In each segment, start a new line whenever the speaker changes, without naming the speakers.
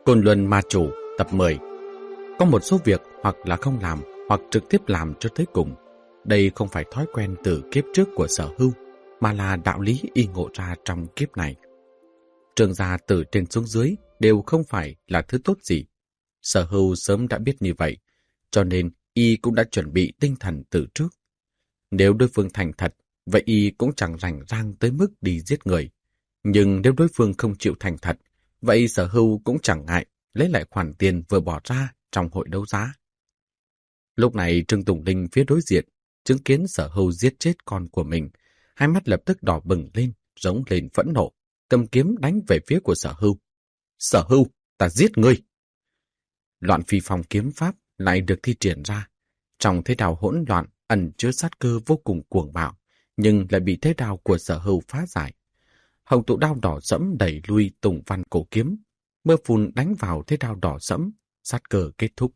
Côn Luân Ma Chủ tập 10. Có một số việc hoặc là không làm hoặc trực tiếp làm cho tới cùng. Đây không phải thói quen từ kiếp trước của Sở Hưu, mà là đạo lý y ngộ ra trong kiếp này. Trương gia từ trên xuống dưới đều không phải là thứ tốt gì. Sở Hưu sớm đã biết như vậy, cho nên y cũng đã chuẩn bị tinh thần từ trước. Nếu đối phương thành thật, vậy y cũng chẳng rảnh rang tới mức đi giết người. Nhưng nếu đối phương không chịu thành thật, vậy Sở Hưu cũng chẳng ngại lấy lại khoản tiền vừa bỏ ra trong hội đấu giá. Lúc này Trương Tùng Linh phía đối diện chứng kiến Sở Hưu giết chết con của mình, hai mắt lập tức đỏ bừng lên, rống lên phẫn nộ, cầm kiếm đánh về phía của Sở Hưu. Sở Hưu, ta giết ngươi! Loạn phi phong kiếm pháp lại được thi triển ra. Trong thế đao hỗn loạn ẩn chứa sát cơ vô cùng cuồng bạo, nhưng lại bị thế đao của Sở Hưu phá giải. Hồng tụ đao đỏ sẫm đẩy lui Tùng Văn cổ kiếm, mưa phùn đánh vào thế đao đỏ sẫm, sát cơ kết thúc.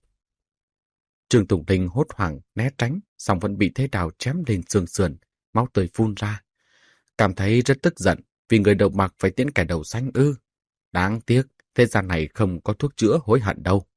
Trương Tùng Linh hốt hoảng né tránh, song vẫn bị thế đao chém lên xương sườn, máu tươi phun ra. Cảm thấy rất tức giận vì người đầu bạc phải tiễn kẻ đầu xanh ư. Đáng tiếc, thế gian này không có thuốc chữa hối hận đâu.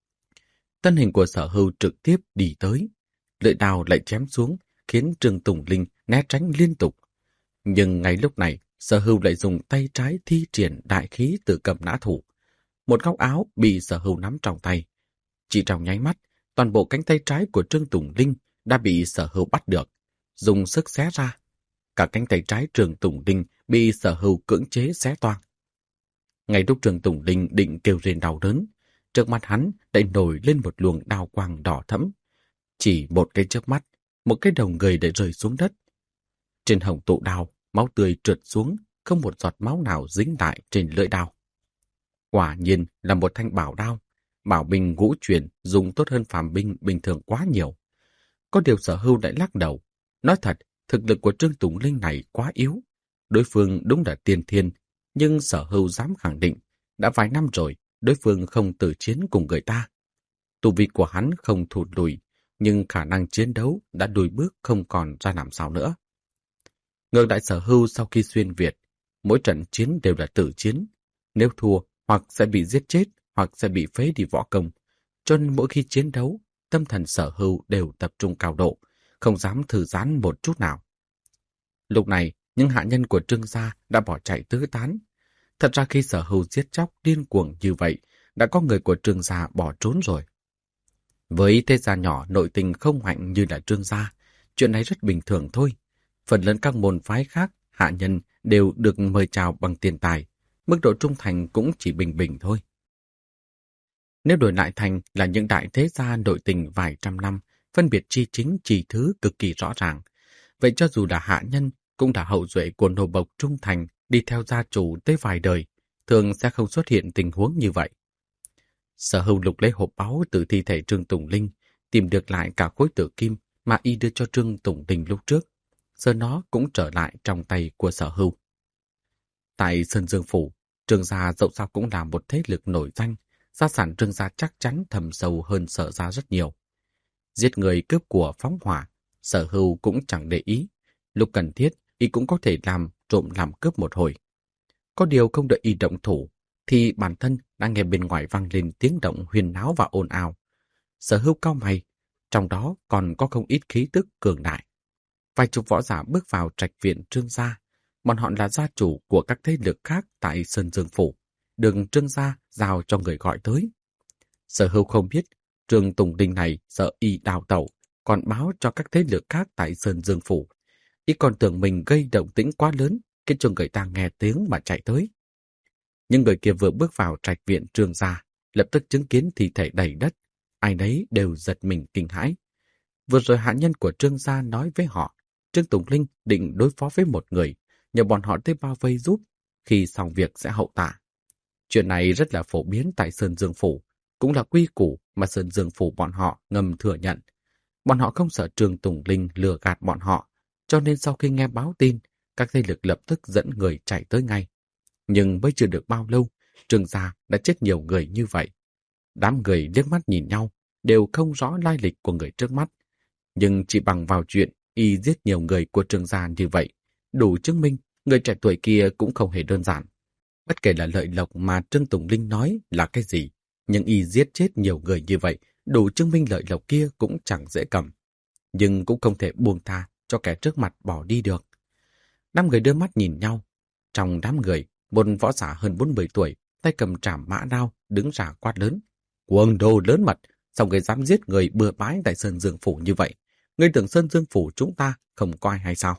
Thân hình của Sở Hưu trực tiếp đi tới, lưỡi đao lại chém xuống, khiến Trương Tùng Linh né tránh liên tục. Nhưng ngay lúc này, Sở Hưu lại dùng tay trái thi triển đại khí tự cầm nã thủ. Một góc áo bị Sở Hưu nắm trong tay. Chỉ trong nháy mắt, toàn bộ cánh tay trái của Trương Tùng Linh đã bị Sở Hưu bắt được, dùng sức xé ra. Cả cánh tay trái Trương Tùng Linh bị Sở Hưu cưỡng chế xé toang. Ngay lúc Trương Tùng Linh định kêu rên đau đớn, trước mặt hắn đã nổi lên một luồng đao quang đỏ thẫm. Chỉ một cái chớp mắt, một cái đầu người đã rơi xuống đất. Trên hồng tụ đao, máu tươi trượt xuống, không một giọt máu nào dính lại trên lưỡi đao. Quả nhiên là một thanh bảo đao. Bảo binh ngũ truyền dùng tốt hơn phàm binh bình thường quá nhiều. Có điều Sở Hưu lại lắc đầu. Nói thật, thực lực của Trương Tùng Linh này quá yếu. Đối phương đúng là tiên thiên, nhưng Sở Hưu dám khẳng định, đã vài năm rồi, đối phương không tử chiến cùng người ta. Tu vi của hắn không thụt lùi, nhưng khả năng chiến đấu đã lùi bước không còn ra làm sao nữa. Ngược lại Sở Hưu sau khi xuyên Việt, mỗi trận chiến đều là tử chiến. Nếu thua, hoặc sẽ bị giết chết, hoặc sẽ bị phế đi võ công. Cho nên mỗi khi chiến đấu, tâm thần Sở Hưu đều tập trung cao độ, không dám thư giãn một chút nào. Lúc này, những hạ nhân của Trương gia đã bỏ chạy tứ tán. Thật ra khi Sở Hưu giết chóc điên cuồng như vậy, đã có người của Trương gia bỏ trốn rồi. Với thế gia nhỏ nội tình không mạnh như là Trương gia, chuyện này rất bình thường thôi. Phần lớn các môn phái khác, hạ nhân đều được mời chào bằng tiền tài, mức độ trung thành cũng chỉ bình bình thôi. Nếu đổi lại thành là những đại thế gia nội tình vài trăm năm, phân biệt chi chính chi thứ cực kỳ rõ ràng, vậy cho dù là hạ nhân cũng là hậu duệ của nô bộc trung thành đi theo gia chủ tới vài đời, thường sẽ không xuất hiện tình huống như vậy. Sở Hưu lục lấy hộp báu từ thi thể Trương Tùng Linh, tìm được lại cả khối tử kim mà y đưa cho Trương Tùng Linh lúc trước, giờ nó cũng trở lại trong tay của Sở Hưu. Tại Sơn Dương Phủ, Trương gia dẫu sao cũng là một thế lực nổi danh, gia sản Trương gia chắc chắn thầm sâu hơn Sở gia rất nhiều. Giết người cướp của phóng hỏa, Sở Hưu cũng chẳng để ý, lúc cần thiết y cũng có thể làm trộm làm cướp một hồi. Có điều không đợi y động thủ, thì bản thân đã nghe bên ngoài vang lên tiếng động huyên náo và ồn ào. Sở Hưu cau mày, trong đó còn có không ít khí tức cường đại. Vài chục võ giả bước vào trạch viện Trương gia, bọn họ là gia chủ của các thế lực khác tại Sơn Dương Phủ, được Trương gia giao cho người gọi tới. Sở Hưu không biết Trương Tùng Linh này sợ y đào tẩu, còn báo cho các thế lực khác tại Sơn Dương Phủ. Y còn tưởng mình gây động tĩnh quá lớn, khiến cho người ta nghe tiếng mà chạy tới. Nhưng người kia vừa bước vào trạch viện Trương gia, lập tức chứng kiến thi thể đầy đất, ai nấy đều giật mình kinh hãi. Vừa rồi hạ nhân của Trương gia nói với họ, Trương Tùng Linh định đối phó với một người, nhờ bọn họ tới bao vây giúp, khi xong việc sẽ hậu tạ. Chuyện này rất là phổ biến tại Sơn Dương Phủ, cũng là quy củ mà Sơn Dương Phủ bọn họ ngầm thừa nhận. Bọn họ không sợ Trương Tùng Linh lừa gạt bọn họ, cho nên sau khi nghe báo tin, các thế lực lập tức dẫn người chạy tới ngay. Nhưng mới chưa được bao lâu, Trương gia đã chết nhiều người như vậy. Đám người liếc mắt nhìn nhau, đều không rõ lai lịch của người trước mắt. Nhưng chỉ bằng vào chuyện y giết nhiều người của Trương gia như vậy, đủ chứng minh người trẻ tuổi kia cũng không hề đơn giản. Bất kể là lợi lộc mà Trương Tùng Linh nói là cái gì, nhưng y giết chết nhiều người như vậy, đủ chứng minh lợi lộc kia cũng chẳng dễ cầm. Nhưng cũng không thể buông tha cho kẻ trước mặt bỏ đi được. Năm người đưa mắt nhìn nhau. Trong đám người, một võ giả hơn 40 tuổi, tay cầm trảm mã đao, đứng ra quát lớn. Cuồng đồ lớn mật, sao người dám giết người bừa bãi tại Sơn Dương Phủ như vậy? Ngươi tưởng Sơn Dương Phủ chúng ta không coi hay sao?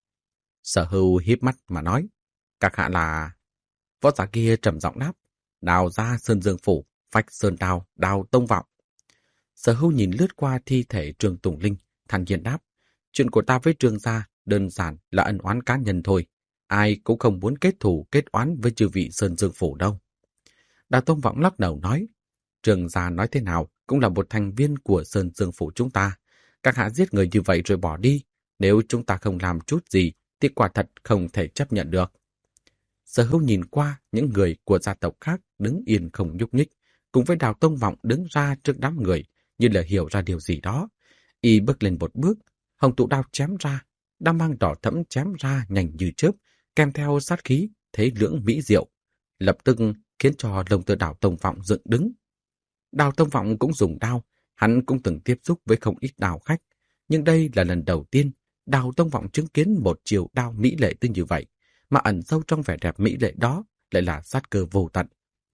Sở Hưu híp mắt mà nói. Các hạ là... Võ giả kia trầm giọng đáp. Đào ra Sơn Dương Phủ, phách sơn đao, đào tông vọng. Sở Hưu nhìn lướt qua thi thể Trương Tùng Linh, thản nhiên đáp. Chuyện của ta với Trương gia đơn giản là ân oán cá nhân thôi. Ai cũng không muốn kết thù kết oán với chư vị Sơn Dương Phủ đâu. Đào Tông Vọng lắc đầu nói. Trương gia nói thế nào cũng là một thành viên của Sơn Dương Phủ chúng ta. Các hạ giết người như vậy rồi bỏ đi. Nếu chúng ta không làm chút gì thì quả thật không thể chấp nhận được. Sở Hưu nhìn qua những người của gia tộc khác đứng yên không nhúc nhích, cùng với Đào Tông Vọng đứng ra trước đám người, như là hiểu ra điều gì đó. Y bước lên một bước, hồng tụ đao chém ra, đao mang đỏ thẫm chém ra nhanh như chớp, kèm theo sát khí, thế lưỡng mỹ diệu, lập tức khiến cho lông tơ Đào Tông Vọng dựng đứng. Đào Tông Vọng cũng dùng đao, hắn cũng từng tiếp xúc với không ít đào khách, nhưng đây là lần đầu tiên Đào Tông Vọng chứng kiến một chiều đao mỹ lệ tới như vậy, mà ẩn sâu trong vẻ đẹp mỹ lệ đó lại là sát cơ vô tận.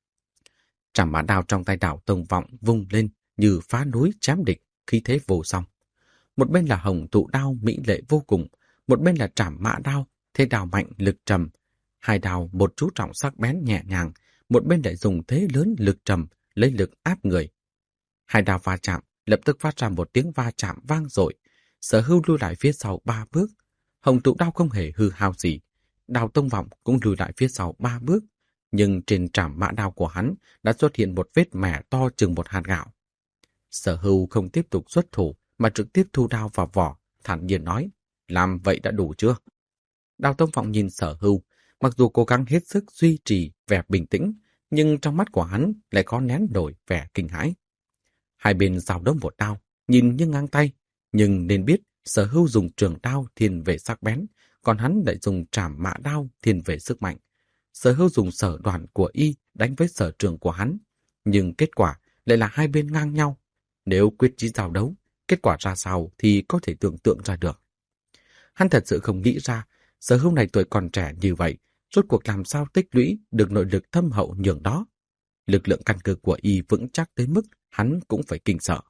Trảm mã đao trong tay Đào Tông Vọng vung lên như phá núi chém địch, khí thế vô song. Một bên là hồng tụ đao mỹ lệ vô cùng, một bên là trảm mã đao, thế đao mạnh lực trầm. Hai đao một chú trọng sắc bén nhẹ nhàng, một bên lại dùng thế lớn lực trầm, lấy lực áp người. Hai đao va chạm, lập tức phát ra một tiếng va chạm vang dội. Sở Hưu lùi lại phía sau 3 bước. Hồng tụ đao không hề hư hao gì. Đào Tông Vọng cũng lùi lại phía sau 3 bước. Nhưng trên trảm mã đao của hắn đã xuất hiện một vết mẻ to chừng một hạt gạo. Sở Hưu không tiếp tục xuất thủ, mà trực tiếp thu đao vào vỏ, thản nhiên nói, làm vậy đã đủ chưa? Đào Tông Vọng nhìn Sở Hưu, mặc dù cố gắng hết sức duy trì vẻ bình tĩnh, nhưng trong mắt của hắn lại có nén nổi vẻ kinh hãi. Hai bên giao đấu một đao, nhìn như ngang tay, nhưng nên biết Sở Hưu dùng trường đao thiên về sắc bén, còn hắn lại dùng trảm mã đao thiên về sức mạnh. Sở Hưu dùng sở đoàn của y đánh với sở trường của hắn, nhưng kết quả lại là hai bên ngang nhau. Nếu quyết chí giao đấu, kết quả ra sao thì có thể tưởng tượng ra được. Hắn thật sự không nghĩ ra, Sở Hưu này tuổi còn trẻ như vậy, rốt cuộc làm sao tích lũy được nội lực thâm hậu nhường đó. Lực lượng căn cơ của y vững chắc tới mức hắn cũng phải kinh sợ.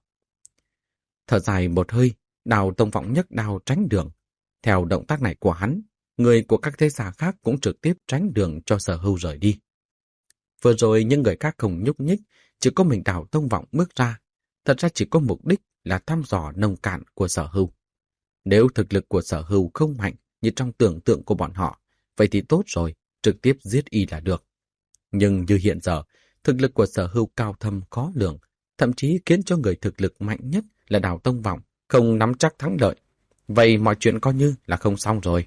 Thở dài một hơi, Đào Tông Vọng nhấc đao tránh đường. Theo động tác này của hắn, người của các thế gia khác cũng trực tiếp tránh đường cho Sở Hưu rời đi. Vừa rồi những người khác không nhúc nhích, chỉ có mình Đào Tông Vọng bước ra. Thật ra chỉ có mục đích là thăm dò nông cạn của Sở Hưu. Nếu thực lực của Sở Hưu không mạnh như trong tưởng tượng của bọn họ, vậy thì tốt rồi, trực tiếp giết y là được. Nhưng như hiện giờ, thực lực của Sở Hưu cao thâm khó lường, thậm chí khiến cho người thực lực mạnh nhất là Đào Tông Vọng không nắm chắc thắng lợi. Vậy mọi chuyện coi như là không xong rồi.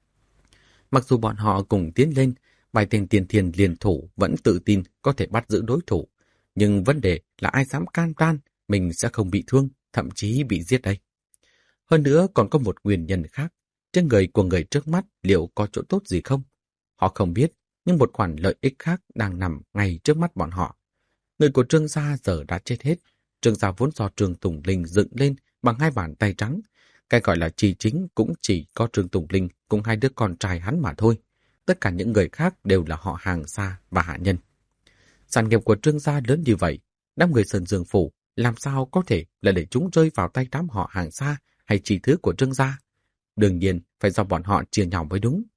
Mặc dù bọn họ cùng tiến lên, vài tên tiền thiền liền thủ vẫn tự tin có thể bắt giữ đối thủ, nhưng vấn đề là ai dám can can mình sẽ không bị thương, thậm chí bị giết đây. Hơn nữa còn có một nguyên nhân khác, trên người của người trước mắt liệu có chỗ tốt gì không? Họ không biết, nhưng một khoản lợi ích khác đang nằm ngay trước mắt bọn họ. Người của Trương gia giờ đã chết hết. Trương gia vốn do Trương Tùng Linh dựng lên bằng hai bàn tay trắng. Cái gọi là chỉ chính cũng chỉ có Trương Tùng Linh cùng hai đứa con trai hắn mà thôi. Tất cả những người khác đều là họ hàng xa và hạ nhân. Sản nghiệp của Trương gia lớn như vậy, đám người Sơn Dương Phủ làm sao có thể là để chúng rơi vào tay đám họ hàng xa hay chỉ thứ của Trương gia? Đương nhiên phải do bọn họ chia nhau mới đúng.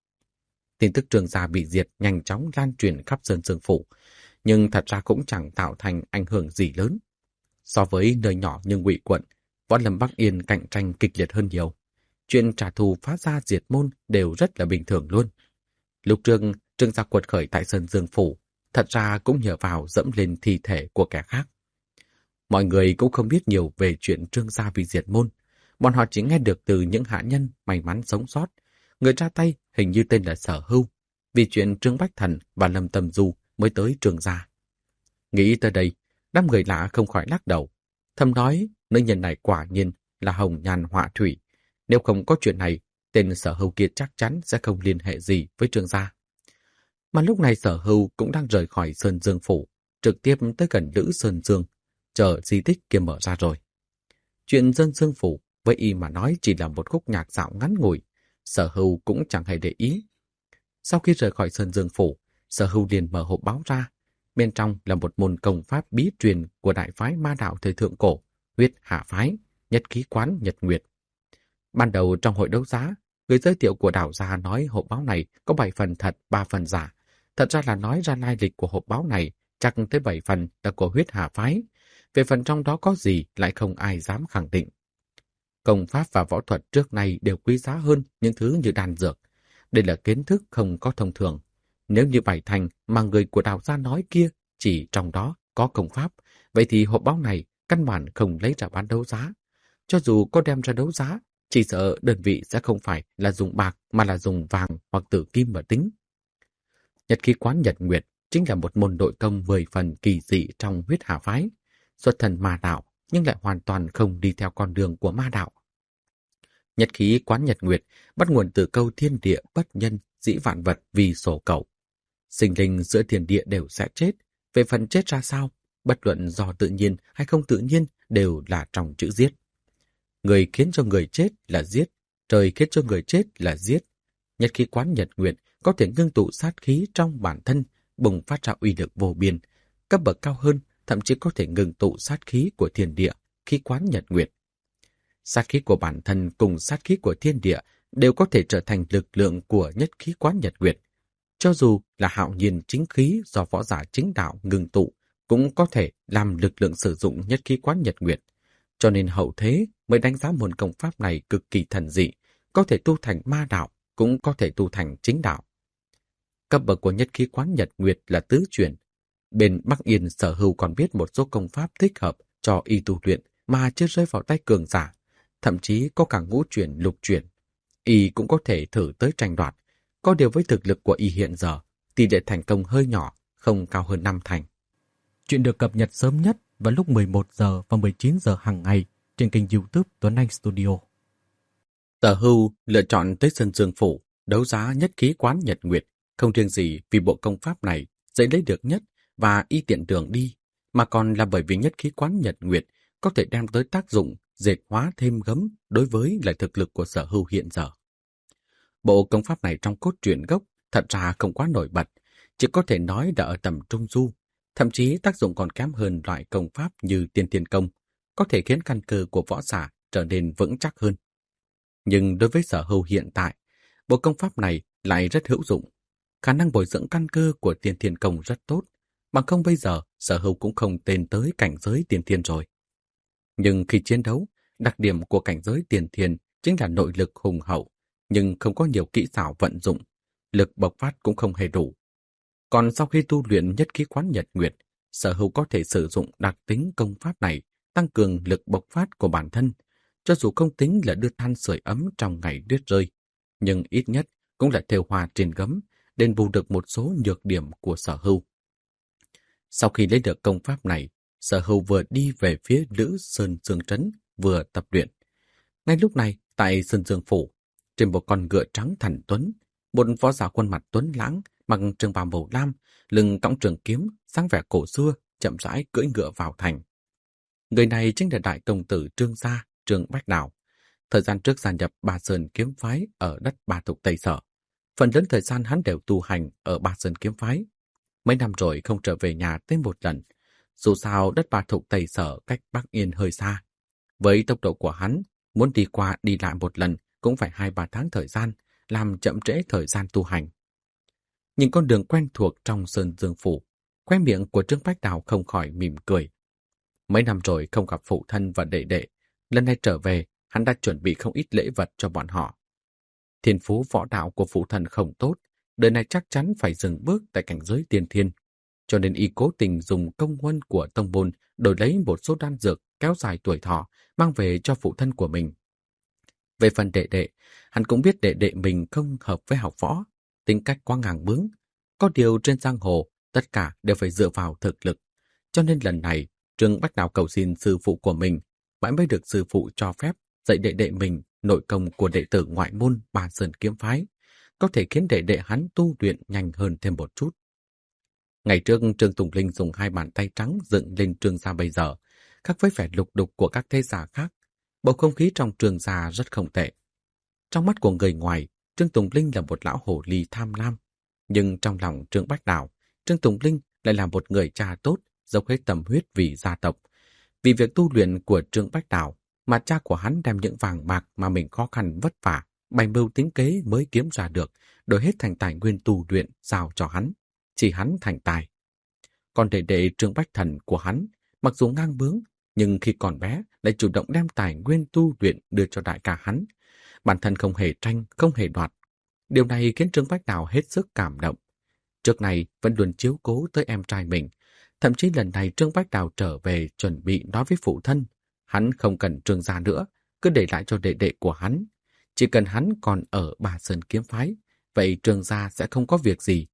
Tin tức Trương gia bị diệt nhanh chóng lan truyền khắp Sơn Dương Phủ, nhưng thật ra cũng chẳng tạo thành ảnh hưởng gì lớn. So với nơi nhỏ như Ngụy quận, Võ Lâm Bắc Yên cạnh tranh kịch liệt hơn nhiều. Chuyện trả thù phá gia diệt môn đều rất là bình thường luôn. Lúc Trương gia quật khởi tại Sơn Dương Phủ, thật ra cũng nhờ vào dẫm lên thi thể của kẻ khác. Mọi người cũng không biết nhiều về chuyện Trương gia bị diệt môn. Bọn họ chỉ nghe được từ những hạ nhân may mắn sống sót. Người ra tay hình như tên là Sở Hưu, vì chuyện Trương Bách Thần và Lâm Tâm Du mới tới Trương gia. Nghĩ tới đây, đám người lạ không khỏi lắc đầu. Thầm nói, nữ nhân này quả nhiên là hồng nhan họa thủy. Nếu không có chuyện này, tên Sở Hưu kia chắc chắn sẽ không liên hệ gì với Trương gia. Mà lúc này Sở Hưu cũng đang rời khỏi Sơn Dương Phủ, trực tiếp tới gần Lữ Sơn Dương, chờ di tích kia mở ra rồi. Chuyện Sơn Dương Phủ với y mà nói chỉ là một khúc nhạc dạo ngắn ngủi, Sở Hưu cũng chẳng hề để ý. Sau khi rời khỏi Sơn Dương Phủ, Sở Hưu liền mở hộp báo ra. Bên trong là một môn công pháp bí truyền của đại phái ma đạo thời thượng cổ, Huyết Hạ Phái, Nhất Khí Quán Nhật Nguyệt. Ban đầu trong hội đấu giá, người giới thiệu của đảo gia nói hộp báo này có 7 phần thật, 3 phần giả. Thật ra là nói ra lai lịch của hộp báo này chắc tới 7 phần là của Huyết Hạ Phái. Về phần trong đó có gì lại không ai dám khẳng định. Công pháp và võ thuật trước nay đều quý giá hơn những thứ như đan dược. Đây là kiến thức không có thông thường. Nếu như bảy thành mà người của đào gia nói kia chỉ trong đó có công pháp, vậy thì hộp báo này căn bản không lấy ra bán đấu giá. Cho dù có đem ra đấu giá, chỉ sợ đơn vị sẽ không phải là dùng bạc mà là dùng vàng hoặc tử kim mà tính. Nhật Khí Quán Nhật Nguyệt chính là một môn nội công 10 phần kỳ dị trong Huyết Hà Phái, xuất thân ma đạo nhưng lại hoàn toàn không đi theo con đường của ma đạo. Nhật Khí Quán Nhật Nguyệt bắt nguồn từ câu thiên địa bất nhân, dĩ vạn vật vì sổ cầu. Sinh linh giữa thiên địa đều sẽ chết, về phần chết ra sao, bất luận do tự nhiên hay không tự nhiên đều là trong chữ giết. Người khiến cho người chết là giết, trời khiến cho người chết là giết. Nhật Khí Quán Nhật Nguyệt có thể ngưng tụ sát khí trong bản thân, bùng phát ra uy lực vô biên. Cấp bậc cao hơn, thậm chí có thể ngưng tụ sát khí của thiên địa, khí quán Nhật Nguyệt. Sát khí của bản thân cùng sát khí của thiên địa đều có thể trở thành lực lượng của Nhất Khí Quán Nhật Nguyệt. Cho dù là hạo nhiên chính khí do võ giả chính đạo ngưng tụ, cũng có thể làm lực lượng sử dụng Nhất Khí Quán Nhật Nguyệt. Cho nên hậu thế mới đánh giá môn công pháp này cực kỳ thần dị, có thể tu thành ma đạo, cũng có thể tu thành chính đạo. Cấp bậc của Nhất Khí Quán Nhật Nguyệt là tứ chuyển. Bên Bắc Yên Sở Hưu còn biết một số công pháp thích hợp cho y tu luyện mà chưa rơi vào tay cường giả, thậm chí có cả ngũ chuyển, lục chuyển. Y cũng có thể thử tới tranh đoạt. Có điều với thực lực của y hiện giờ, tỷ lệ thành công hơi nhỏ, không cao hơn 5 thành. Chuyện được cập nhật sớm nhất vào lúc 11 giờ và 19 giờ hàng ngày trên kênh YouTube Tuấn Anh Studio. Sở Hưu lựa chọn tới Sơn Dương Phủ, đấu giá Nhất Khí Quán Nhật Nguyệt, không riêng gì vì bộ công pháp này dễ lấy được nhất và y tiện đường đi, mà còn là bởi vì Nhất Khí Quán Nhật Nguyệt có thể đem tới tác dụng dệt hóa thêm gấm đối với lại thực lực của Sở Hưu hiện giờ. Bộ công pháp này trong cốt truyện gốc thật ra không quá nổi bật, chỉ có thể nói đã ở tầm trung du, thậm chí tác dụng còn kém hơn loại công pháp như Tiên Thiên Công, có thể khiến căn cơ của võ giả trở nên vững chắc hơn. Nhưng đối với Sở Hưu hiện tại, bộ công pháp này lại rất hữu dụng. Khả năng bồi dưỡng căn cơ của Tiên Thiên Công rất tốt, bằng không bây giờ Sở Hưu cũng không tên tới cảnh giới Tiên Thiên rồi. Nhưng khi chiến đấu, đặc điểm của cảnh giới Tiên Thiên chính là nội lực hùng hậu, nhưng không có nhiều kỹ xảo vận dụng, lực bộc phát cũng không hề đủ. Còn sau khi tu luyện Nhất Khí Quán Nhật Nguyệt, Sở Hưu có thể sử dụng đặc tính công pháp này tăng cường lực bộc phát của bản thân, cho dù không tính là đưa than sưởi ấm trong ngày tuyết rơi, nhưng ít nhất cũng là thêu hoa trên gấm, đền bù được một số nhược điểm của Sở Hưu. Sau khi lấy được công pháp này, Sở Hưu vừa đi về phía Lữ Sơn Dương Trấn, vừa tập luyện. Ngay lúc này, tại Sơn Dương Phủ, trên một con ngựa trắng thần tuấn, một võ giả khuôn mặt tuấn lãng, mặc trường bào màu lam, lưng cõng trường kiếm, sáng vẻ cổ xưa, chậm rãi cưỡi ngựa vào thành. Người này chính là đại công tử Trương gia, Trương Bách Đào. Thời gian trước gia nhập Ba Sơn kiếm phái ở đất Ba Thục Tây Sở. Phần lớn thời gian hắn đều tu hành ở Ba Sơn kiếm phái. Mấy năm rồi không trở về nhà tới một lần. Dù sao đất Ba Thục Tây Sở cách Bắc Yên hơi xa. Với tốc độ của hắn, muốn đi qua đi lại một lần cũng phải 2-3 tháng thời gian, làm chậm trễ thời gian tu hành. Nhìn con đường quen thuộc trong Sơn Dương Phủ, khóe miệng của Trương Bách Đào không khỏi mỉm cười. Mấy năm rồi không gặp phụ thân và đệ đệ, lần này trở về, hắn đã chuẩn bị không ít lễ vật cho bọn họ. Thiên phú võ đạo của phụ thân không tốt, đời này chắc chắn phải dừng bước tại cảnh giới tiên thiên, cho nên y cố tình dùng công huân của tông môn đổi lấy một số đan dược kéo dài tuổi thọ, mang về cho phụ thân của mình. Về phần đệ đệ, hắn cũng biết đệ đệ mình không hợp với học võ, tính cách quá ngang bướng. Có điều trên giang hồ, tất cả đều phải dựa vào thực lực. Cho nên lần này, Trương Bách Đào cầu xin sư phụ của mình, mãi mới được sư phụ cho phép dạy đệ đệ mình nội công của đệ tử ngoại môn Ba Sơn kiếm phái, có thể khiến đệ đệ hắn tu luyện nhanh hơn thêm một chút. Ngày trước Trương Tùng Linh dùng 2 bàn tay trắng dựng lên Trương gia bây giờ, khác với vẻ lục đục của các thế gia khác, bầu không khí trong Trương gia rất không tệ. Trong mắt của người ngoài, Trương Tùng Linh là một lão hồ ly tham lam, nhưng trong lòng Trương Bách Đào, Trương Tùng Linh lại là một người cha tốt, dốc hết tâm huyết vì gia tộc. Vì việc tu luyện của Trương Bách Đào, mà cha của hắn đem những vàng bạc mà mình khó khăn vất vả, bày mưu tính kế mới kiếm ra được, đổi hết thành tài nguyên tu luyện giao cho hắn. Chỉ hắn thành tài. Còn đệ đệ Trương Bách Thần của hắn, mặc dù ngang bướng, nhưng khi còn bé lại chủ động đem tài nguyên tu luyện đưa cho đại ca hắn. Bản thân không hề tranh, không hề đoạt. Điều này khiến Trương Bách Đào hết sức cảm động. Trước này vẫn luôn chiếu cố tới em trai mình. Thậm chí lần này Trương Bách Đào trở về chuẩn bị nói với phụ thân. Hắn không cần Trương gia nữa, cứ để lại cho đệ đệ của hắn. Chỉ cần hắn còn ở Bà Sơn kiếm phái, vậy Trương gia sẽ không có việc gì.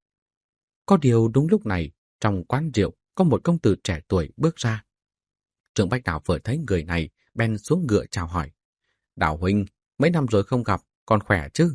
Có điều đúng lúc này, trong quán rượu có một công tử trẻ tuổi bước ra. Trương Bách Đào vừa thấy người này, bèn xuống ngựa chào hỏi. Đào huynh, mấy năm rồi không gặp, còn khỏe chứ?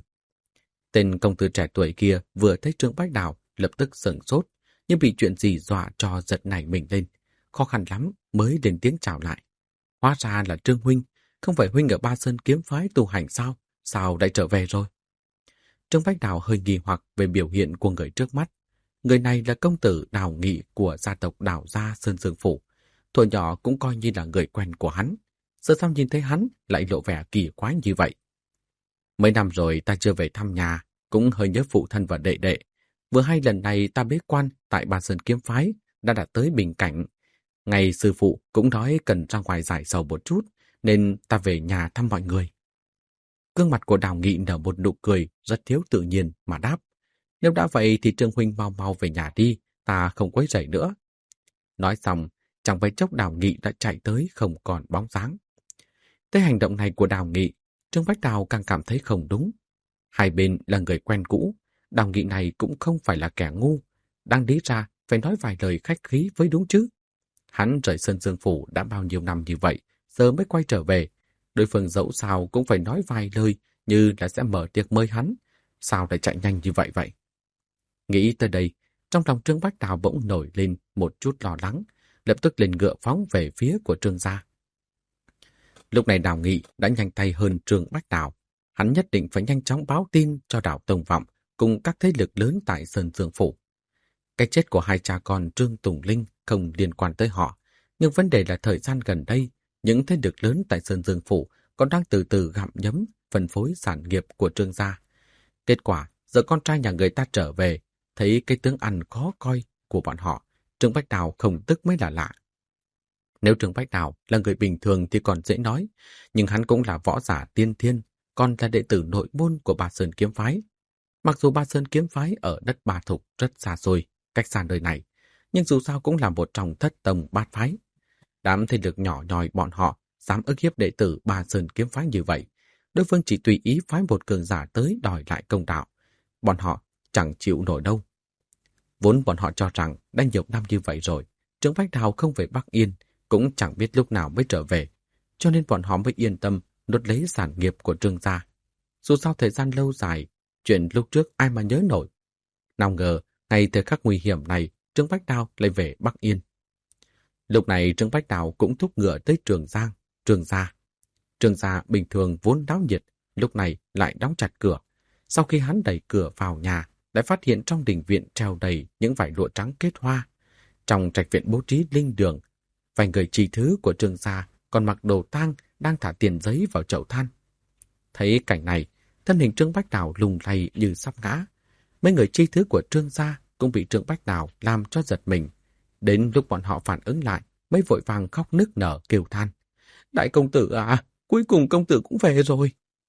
Tên công tử trẻ tuổi kia vừa thấy Trương Bách Đào, lập tức sửng sốt, nhưng bị chuyện gì dọa cho giật nảy mình lên. Khó khăn lắm mới lên tiếng chào lại. Hóa ra là Trương huynh, không phải huynh ở Ba Sơn kiếm phái tu hành sao? Sao lại trở về rồi? Trương Bách Đào hơi nghi hoặc về biểu hiện của người trước mắt. Người này là công tử Đào Nghị của gia tộc Đào gia Sơn Dương Phủ. Thuở nhỏ cũng coi như là người quen của hắn. Giờ sao nhìn thấy hắn lại lộ vẻ kỳ quái như vậy? Mấy năm rồi ta chưa về thăm nhà, cũng hơi nhớ phụ thân và đệ đệ. Vừa hay lần này ta bế quan tại Ba Sơn kiếm phái, đã đạt tới bình cảnh. Ngày sư phụ cũng nói cần ra ngoài giải sầu một chút, nên ta về nhà thăm mọi người. Gương mặt của Đào Nghị nở một nụ cười rất thiếu tự nhiên mà đáp. Nếu đã vậy thì Trương huynh mau mau về nhà đi, ta không quấy rầy nữa. Nói xong, chẳng mấy chốc Đào Nghị đã chạy tới không còn bóng dáng. Tới hành động này của Đào Nghị, Trương Bách Đào càng cảm thấy không đúng. Hai bên là người quen cũ, Đào Nghị này cũng không phải là kẻ ngu. Đang lý ra phải nói vài lời khách khí với đúng chứ. Hắn rời Sơn Dương Phủ đã bao nhiêu năm như vậy, giờ mới quay trở về. Đối phương dẫu sao cũng phải nói vài lời như là sẽ mở tiệc mời hắn. Sao lại chạy nhanh như vậy vậy? Nghĩ tới đây, trong lòng Trương Bách Đào bỗng nổi lên một chút lo lắng, lập tức lên ngựa phóng về phía của Trương gia. Lúc này Đào Nghị đã nhanh tay hơn Trương Bách Đào. Hắn nhất định phải nhanh chóng báo tin cho Đào Tông Vọng cùng các thế lực lớn tại Sơn Dương Phủ. Cái chết của hai cha con Trương Tùng Linh không liên quan tới họ, nhưng vấn đề là thời gian gần đây, những thế lực lớn tại Sơn Dương Phủ còn đang từ từ gặm nhấm phân phối sản nghiệp của Trương gia. Kết quả, giờ con trai nhà người ta trở về, thấy cái tướng ăn khó coi của bọn họ, Trương Bách Đào không tức mới là lạ. Nếu Trương Bách Đào là người bình thường thì còn dễ nói, nhưng hắn cũng là võ giả tiên thiên, còn là đệ tử nội môn của Ba Sơn kiếm phái. Mặc dù Ba Sơn kiếm phái ở đất Ba Thục rất xa xôi, cách xa nơi này, nhưng dù sao cũng là một trong thất tông bát phái. Đám thế lực nhỏ nhoi bọn họ dám ức hiếp đệ tử Ba Sơn kiếm phái như vậy, đối phương chỉ tùy ý phái một cường giả tới đòi lại công đạo. Bọn họ chẳng chịu nổi đâu. Vốn bọn họ cho rằng đã nhiều năm như vậy rồi, Trương Bách Đào không về Bắc Yên, cũng chẳng biết lúc nào mới trở về, cho nên bọn họ mới yên tâm nuốt lấy sản nghiệp của Trương gia. Dù sao thời gian lâu dài, chuyện lúc trước ai mà nhớ nổi. Nào ngờ, ngay thời khắc nguy hiểm này, Trương Bách Đào lại về Bắc Yên. Lúc này Trương Bách Đào cũng thúc ngựa tới Trường Giang, Trương gia. Trương gia bình thường vốn náo nhiệt, lúc này lại đóng chặt cửa. Sau khi hắn đẩy cửa vào nhà, lại phát hiện trong đình viện treo đầy những vải lụa trắng kết hoa. Trong trạch viện bố trí linh đường, vài người tri thứ của Trương gia còn mặc đồ tang đang thả tiền giấy vào chậu than. Thấy cảnh này, thân hình Trương Bách Đào lung lay như sắp ngã. Mấy người tri thứ của Trương gia cũng bị Trương Bách Đào làm cho giật mình. Đến lúc bọn họ phản ứng lại, mới vội vàng khóc nức nở kêu than. Đại công tử à, cuối cùng công tử cũng về rồi.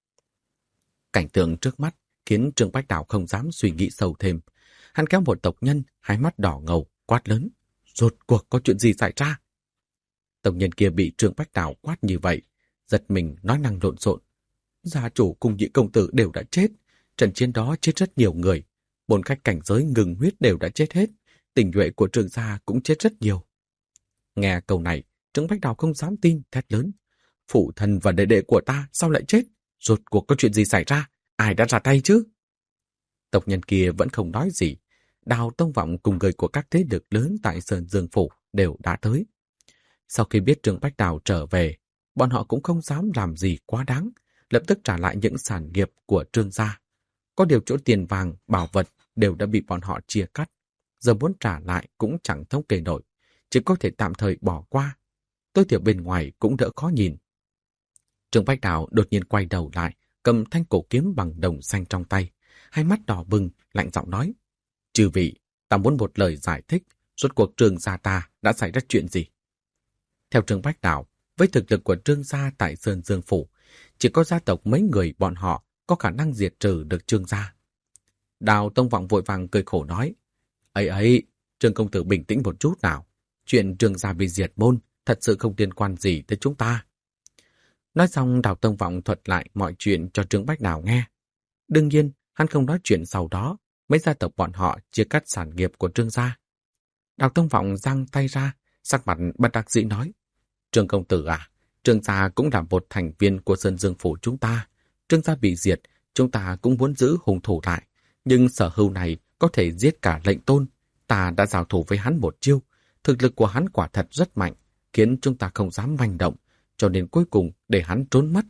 Cảnh tượng trước mắt khiến Trương Bách Đào không dám suy nghĩ sâu thêm. Hắn kéo một tộc nhân, hai mắt đỏ ngầu, quát lớn. Rốt cuộc có chuyện gì xảy ra? Tộc nhân kia bị Trương Bách Đào quát như vậy, giật mình nói năng lộn xộn. Gia chủ cùng nhị công tử đều đã chết. Trận chiến đó chết rất nhiều người. 4 khách cảnh giới ngừng huyết đều đã chết hết. Tình nhuệ của Trương gia cũng chết rất nhiều. Nghe câu này, Trương Bách Đào không dám tin, thét lớn. Phụ thân và đệ đệ của ta sao lại chết? Rốt cuộc có chuyện gì xảy ra? Ai đã ra tay chứ? Tộc nhân kia vẫn không nói gì. Đào Tông Vọng cùng người của các thế lực lớn tại Sơn Dương Phủ đều đã tới. Sau khi biết Trương Bách Đào trở về, bọn họ cũng không dám làm gì quá đáng, lập tức trả lại những sản nghiệp của Trương gia. Có điều chỗ tiền vàng, bảo vật đều đã bị bọn họ chia cắt. Giờ muốn trả lại cũng chẳng thống kê nổi, chỉ có thể tạm thời bỏ qua. Tối thiểu bên ngoài cũng đỡ khó nhìn. Trương Bách Đào đột nhiên quay đầu lại, cầm thanh cổ kiếm bằng đồng xanh trong tay, hai mắt đỏ bừng, lạnh giọng nói: "Chư vị, ta muốn một lời giải thích, rốt cuộc Trương gia ta đã xảy ra chuyện gì?" Theo Trương Bách Đào, với thực lực của Trương gia tại Sơn Dương Phủ, chỉ có gia tộc mấy người bọn họ có khả năng diệt trừ được Trương gia. Đào Tông Vọng vội vàng cười khổ nói: ấy, Trương công tử bình tĩnh một chút nào. Chuyện Trương gia bị diệt môn thật sự không liên quan gì tới chúng ta. Nói xong, Đào Tông Vọng thuật lại mọi chuyện cho Trương Bách Đào nghe. Đương nhiên, hắn không nói chuyện sau đó, mấy gia tộc bọn họ chia cắt sản nghiệp của Trương gia. Đào Tông Vọng giang tay ra, sắc mặt bất đắc dĩ nói: "Trương công tử à, Trương gia cũng là một thành viên của Sơn Dương Phủ chúng ta. Trương gia bị diệt, chúng ta cũng muốn giữ hung thủ lại. Nhưng Sở Hưu này có thể giết cả lệnh tôn. Ta đã giao thủ với hắn một chiêu. Thực lực của hắn quả thật rất mạnh, khiến chúng ta không dám manh động, cho nên cuối cùng để hắn trốn mất."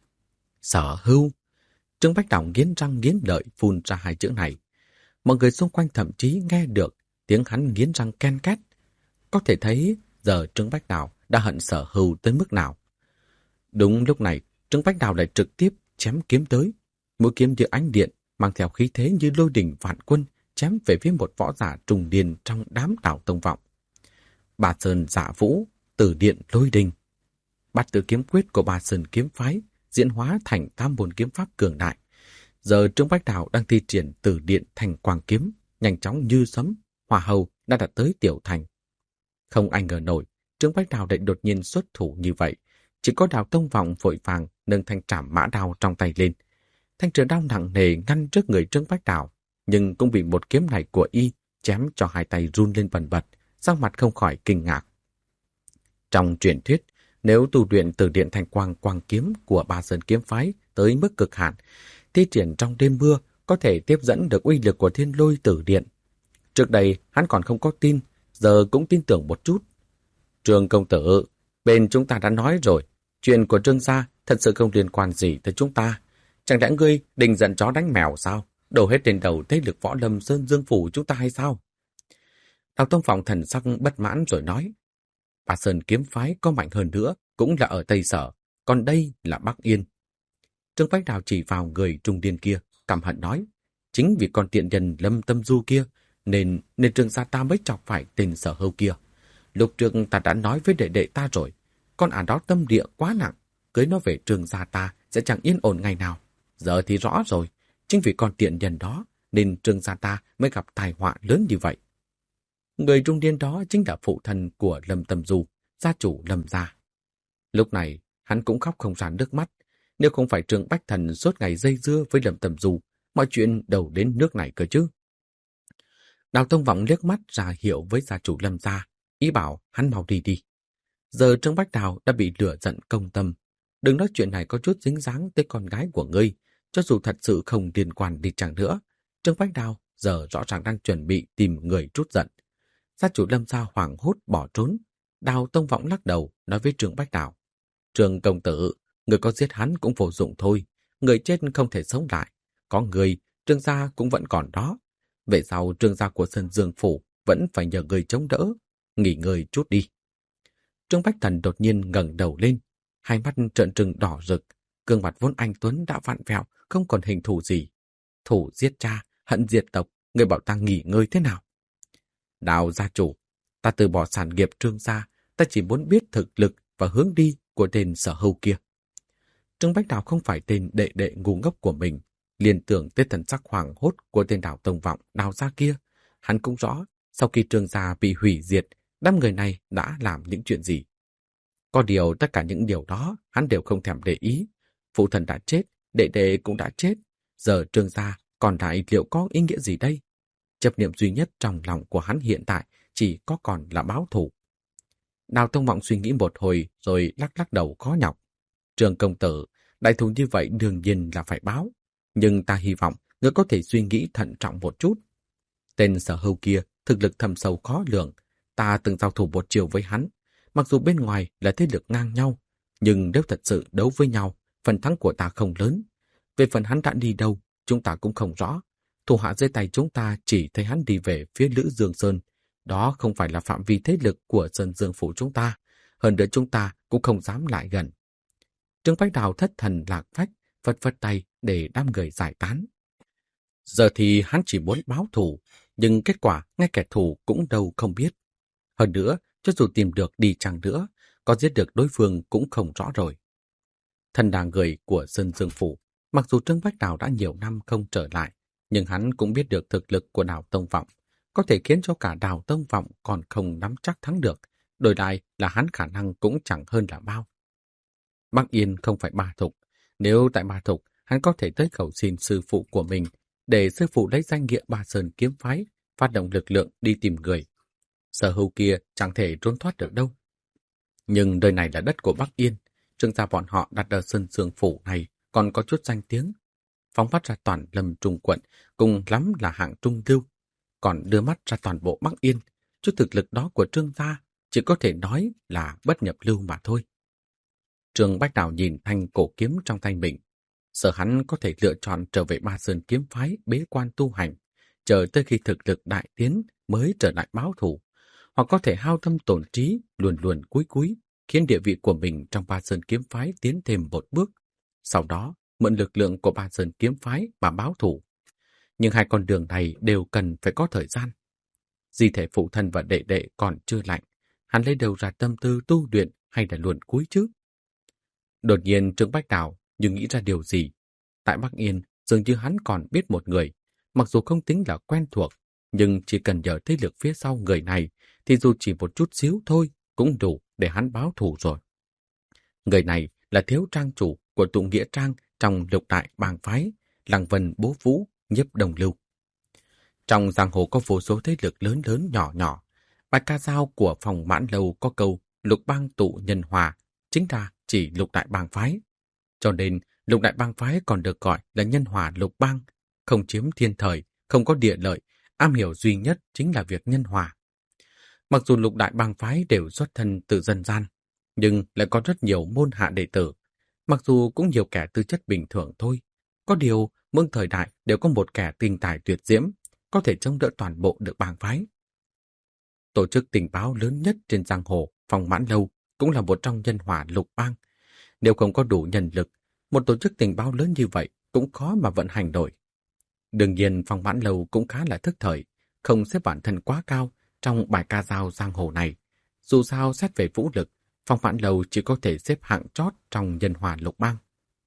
Sở Hưu. Trương Bách Đào nghiến răng nghiến lợi phun ra hai chữ này. Mọi người xung quanh thậm chí nghe được tiếng hắn nghiến răng ken két. Có thể thấy giờ Trương Bách Đào đã hận Sở Hưu tới mức nào. Đúng lúc này, Trương Bách Đào lại trực tiếp chém kiếm tới. Mũi kiếm như ánh điện, mang theo khí thế như lôi đình vạn quân, chém về phía một võ giả trùng điền trong đám Đào Tông Vọng. Bà Sơn Dạ Vũ, Tử Điện Lôi Đình. Bát Tự kiếm quyết của Bà Sơn kiếm phái diễn hóa thành 8 môn kiếm pháp cường đại. Giờ Trương Bách Đào đang thi triển Tử Điện thành quang kiếm, nhanh chóng như sấm, hỏa hầu đã đạt tới tiểu thành. Không ai ngờ nổi, Trương Bách Đào lại đột nhiên xuất thủ như vậy. Chỉ có Đào Tông Vọng vội vàng nâng thanh trảm mã đao trong tay lên. Thanh trường đao nặng nề ngăn trước người Trương Bách Đào, nhưng cũng bị một kiếm này của y chém cho hai tay run lên bần bật, sắc mặt không khỏi kinh ngạc. Trong truyền thuyết, nếu tu luyện Tử Điện thành quang kiếm của Ba Sơn kiếm phái tới mức cực hạn, thi triển trong đêm mưa có thể tiếp dẫn được uy lực của Thiên Lôi Tử Điện. Trước đây hắn còn không có tin, giờ cũng tin tưởng một chút. "Trương công tử, bên chúng ta đã nói rồi, chuyện của Trương gia thật sự không liên quan gì tới chúng ta. Chẳng lẽ ngươi định giận chó đánh mèo sao? Đổ hết trên đầu thế lực võ lâm Sơn Dương Phủ chúng ta hay sao?" Đào Tông Vọng thần sắc bất mãn rồi nói: "Bà Sơn kiếm phái có mạnh hơn nữa cũng là ở Tây Sở, còn đây là Bắc Yên." Trương Bách Đào chỉ vào người trung niên kia, căm hận nói: "Chính vì con tiện nhân Lâm Tâm Du kia nên Trương gia ta mới chọc phải tên Sở Hưu kia. Lúc trước ta đã nói với đệ đệ ta rồi, con ả đó tâm địa quá nặng, cưới nó về Trương gia ta sẽ chẳng yên ổn ngày nào. Giờ thì rõ rồi, chính vì con tiện nhân đó nên Trương gia ta mới gặp tai họa lớn như vậy." Người trung niên đó chính là phụ thân của Lâm Tâm Du, gia chủ Lâm gia. Lúc này, hắn cũng khóc không ra nước mắt. Nếu không phải Trương Bách Thần suốt ngày dây dưa với Lâm Tâm Du, mọi chuyện đâu đến nước này cơ chứ. Đào Tông Vọng liếc mắt ra hiệu với gia chủ Lâm gia, ý bảo hắn mau đi đi. Giờ Trương Bách Đào đã bị lửa giận công tâm. Đừng nói chuyện này có chút dính dáng tới con gái của ngươi, cho dù thật sự không liên quan đi chăng nữa. Trương Bách Đào giờ rõ ràng đang chuẩn bị tìm người trút giận. Gia chủ Lâm gia hoảng hốt bỏ trốn. Đào Tông Vọng lắc đầu nói với Trương Bách Đào: "Trương công tử, người có giết hắn cũng vô dụng thôi. Người chết không thể sống lại. Có người, Trương gia cũng vẫn còn đó. Về sau Trương gia của Sơn Dương Phủ vẫn phải nhờ người chống đỡ. Nghỉ ngơi chút đi." Trương Bách Thần đột nhiên ngẩng đầu lên, hai mắt trợn trừng đỏ rực, gương mặt vốn anh tuấn đã vặn vẹo, không còn hình thù gì. "Thủ giết cha, hận diệt tộc, người bảo ta nghỉ ngơi thế nào?" "Đào gia chủ, ta từ bỏ sản nghiệp Trương gia, ta chỉ muốn biết thực lực và hướng đi của tên Sở Hưu kia." Trương Bách Đào không phải tên đệ đệ ngu ngốc của mình, liên tưởng tới thần sắc hoảng hốt của tên Đào Tông Vọng Đào gia kia. Hắn cũng rõ, sau khi Trương gia bị hủy diệt, đám người này đã làm những chuyện gì. Có điều tất cả những điều đó hắn đều không thèm để ý. Phụ thần đã chết, đệ đệ cũng đã chết, giờ Trương gia còn lại liệu có ý nghĩa gì đây? Chấp niệm duy nhất trong lòng của hắn hiện tại chỉ có còn là báo thù. Đào Tông Vọng suy nghĩ một hồi rồi lắc lắc đầu khó nhọc. "Trương công tử, đại thù như vậy đương nhiên là phải báo. Nhưng ta hy vọng người có thể suy nghĩ thận trọng một chút. Tên Sở Hưu kia thực lực thâm sâu khó lường, ta từng giao thủ một chiều với hắn. Mặc dù bên ngoài là thế lực ngang nhau, nhưng nếu thật sự đấu với nhau, phần thắng của ta không lớn. Về phần hắn đã đi đâu, chúng ta cũng không rõ. Thủ hạ dưới tay chúng ta chỉ thấy hắn đi về phía Lữ Dương Sơn. Đó không phải là phạm vi thế lực của Sơn Dương Phủ chúng ta. Hơn nữa chúng ta cũng không dám lại gần. Trương Bách Đào thất thần lạc phách, phất phất tay để đám người giải tán. Giờ thì hắn chỉ muốn báo thù, nhưng kết quả ngay kẻ thù cũng đâu không biết. Hơn nữa, cho dù tìm được đi chăng nữa, có giết được đối phương cũng không rõ rồi. Thân là người của Sơn Dương Phủ, mặc dù Trương Bách Đào đã nhiều năm không trở lại, nhưng hắn cũng biết được thực lực của Đào Tông Vọng, có thể khiến cho cả Đào Tông Vọng còn không nắm chắc thắng được, đổi lại là hắn khả năng cũng chẳng hơn là bao. Bắc Yên không phải Ba Thục, nếu tại Ba Thục, hắn có thể tới cầu xin sư phụ của mình, để sư phụ lấy danh nghĩa Ba Sơn kiếm phái, phát động lực lượng đi tìm người. Sở Hưu kia chẳng thể trốn thoát được đâu. Nhưng nơi này là đất của Bắc Yên, Trương gia bọn họ đặt ở Sơn Dương Phủ này còn có chút danh tiếng. Phóng phát ra toàn Lâm Trung quận, cùng lắm là hạng trung lưu. Còn đưa mắt ra toàn bộ Bắc Yên, chút thực lực đó của Trương gia chỉ có thể nói là bất nhập lưu mà thôi. Trương Bách Đào nhìn thanh cổ kiếm trong tay mình, sợ hắn có thể lựa chọn trở về Ba Sơn kiếm phái bế quan tu hành, chờ tới khi thực lực đại tiến mới trở lại báo thù, hoặc có thể hao tâm tổn trí, luồn luồn cúi cúi, khiến địa vị của mình trong Ba Sơn kiếm phái tiến thêm một bước. Sau đó, mượn lực lượng của Ba Sơn kiếm phái mà báo thù. Nhưng hai con đường này đều cần phải có thời gian. Di thể phụ thân và đệ đệ còn chưa lạnh, hắn lấy đầu ra tâm tư tu luyện hay là luồn cúi chứ? Đột nhiên Trương Bách Đào như nghĩ ra điều gì. Tại Bắc Yên, dường như hắn còn biết một người, mặc dù không tính là quen thuộc, nhưng chỉ cần nhờ thế lực phía sau người này, thì dù chỉ một chút xíu thôi, cũng đủ để hắn báo thù rồi. Người này là thiếu trang chủ của tụ nghĩa trang trong lục đại bang phái, Lăng Vân Bố Vũ, Nhiếp Đồng Lưu. Trong giang hồ có vô số thế lực lớn lớn nhỏ nhỏ. Bài ca dao của phòng Mãn Lâu có câu lục bang tụ nhân hòa, chính là chỉ lục đại bang phái. Cho nên, lục đại bang phái còn được gọi là nhân hòa lục bang, không chiếm thiên thời, không có địa lợi, am hiểu duy nhất chính là việc nhân hòa. Mặc dù lục đại bang phái đều xuất thân từ dân gian, nhưng lại có rất nhiều môn hạ đệ tử. Mặc dù cũng nhiều kẻ tư chất bình thường thôi, có điều mỗi thời đại đều có một kẻ tinh tài tuyệt diễm, có thể chống đỡ toàn bộ được bang phái. Tổ chức tình báo lớn nhất trên giang hồ, phòng Mãn Lâu, cũng là một trong nhân hòa lục bang. Nếu không có đủ nhân lực, một tổ chức tình báo lớn như vậy cũng khó mà vận hành nổi. Đương nhiên phòng Mãn Lâu cũng khá là thức thời, không xếp bản thân quá cao trong bài ca dao giang hồ này. Dù sao xét về vũ lực, phòng Mãn Lâu chỉ có thể xếp hạng chót trong nhân hòa lục bang.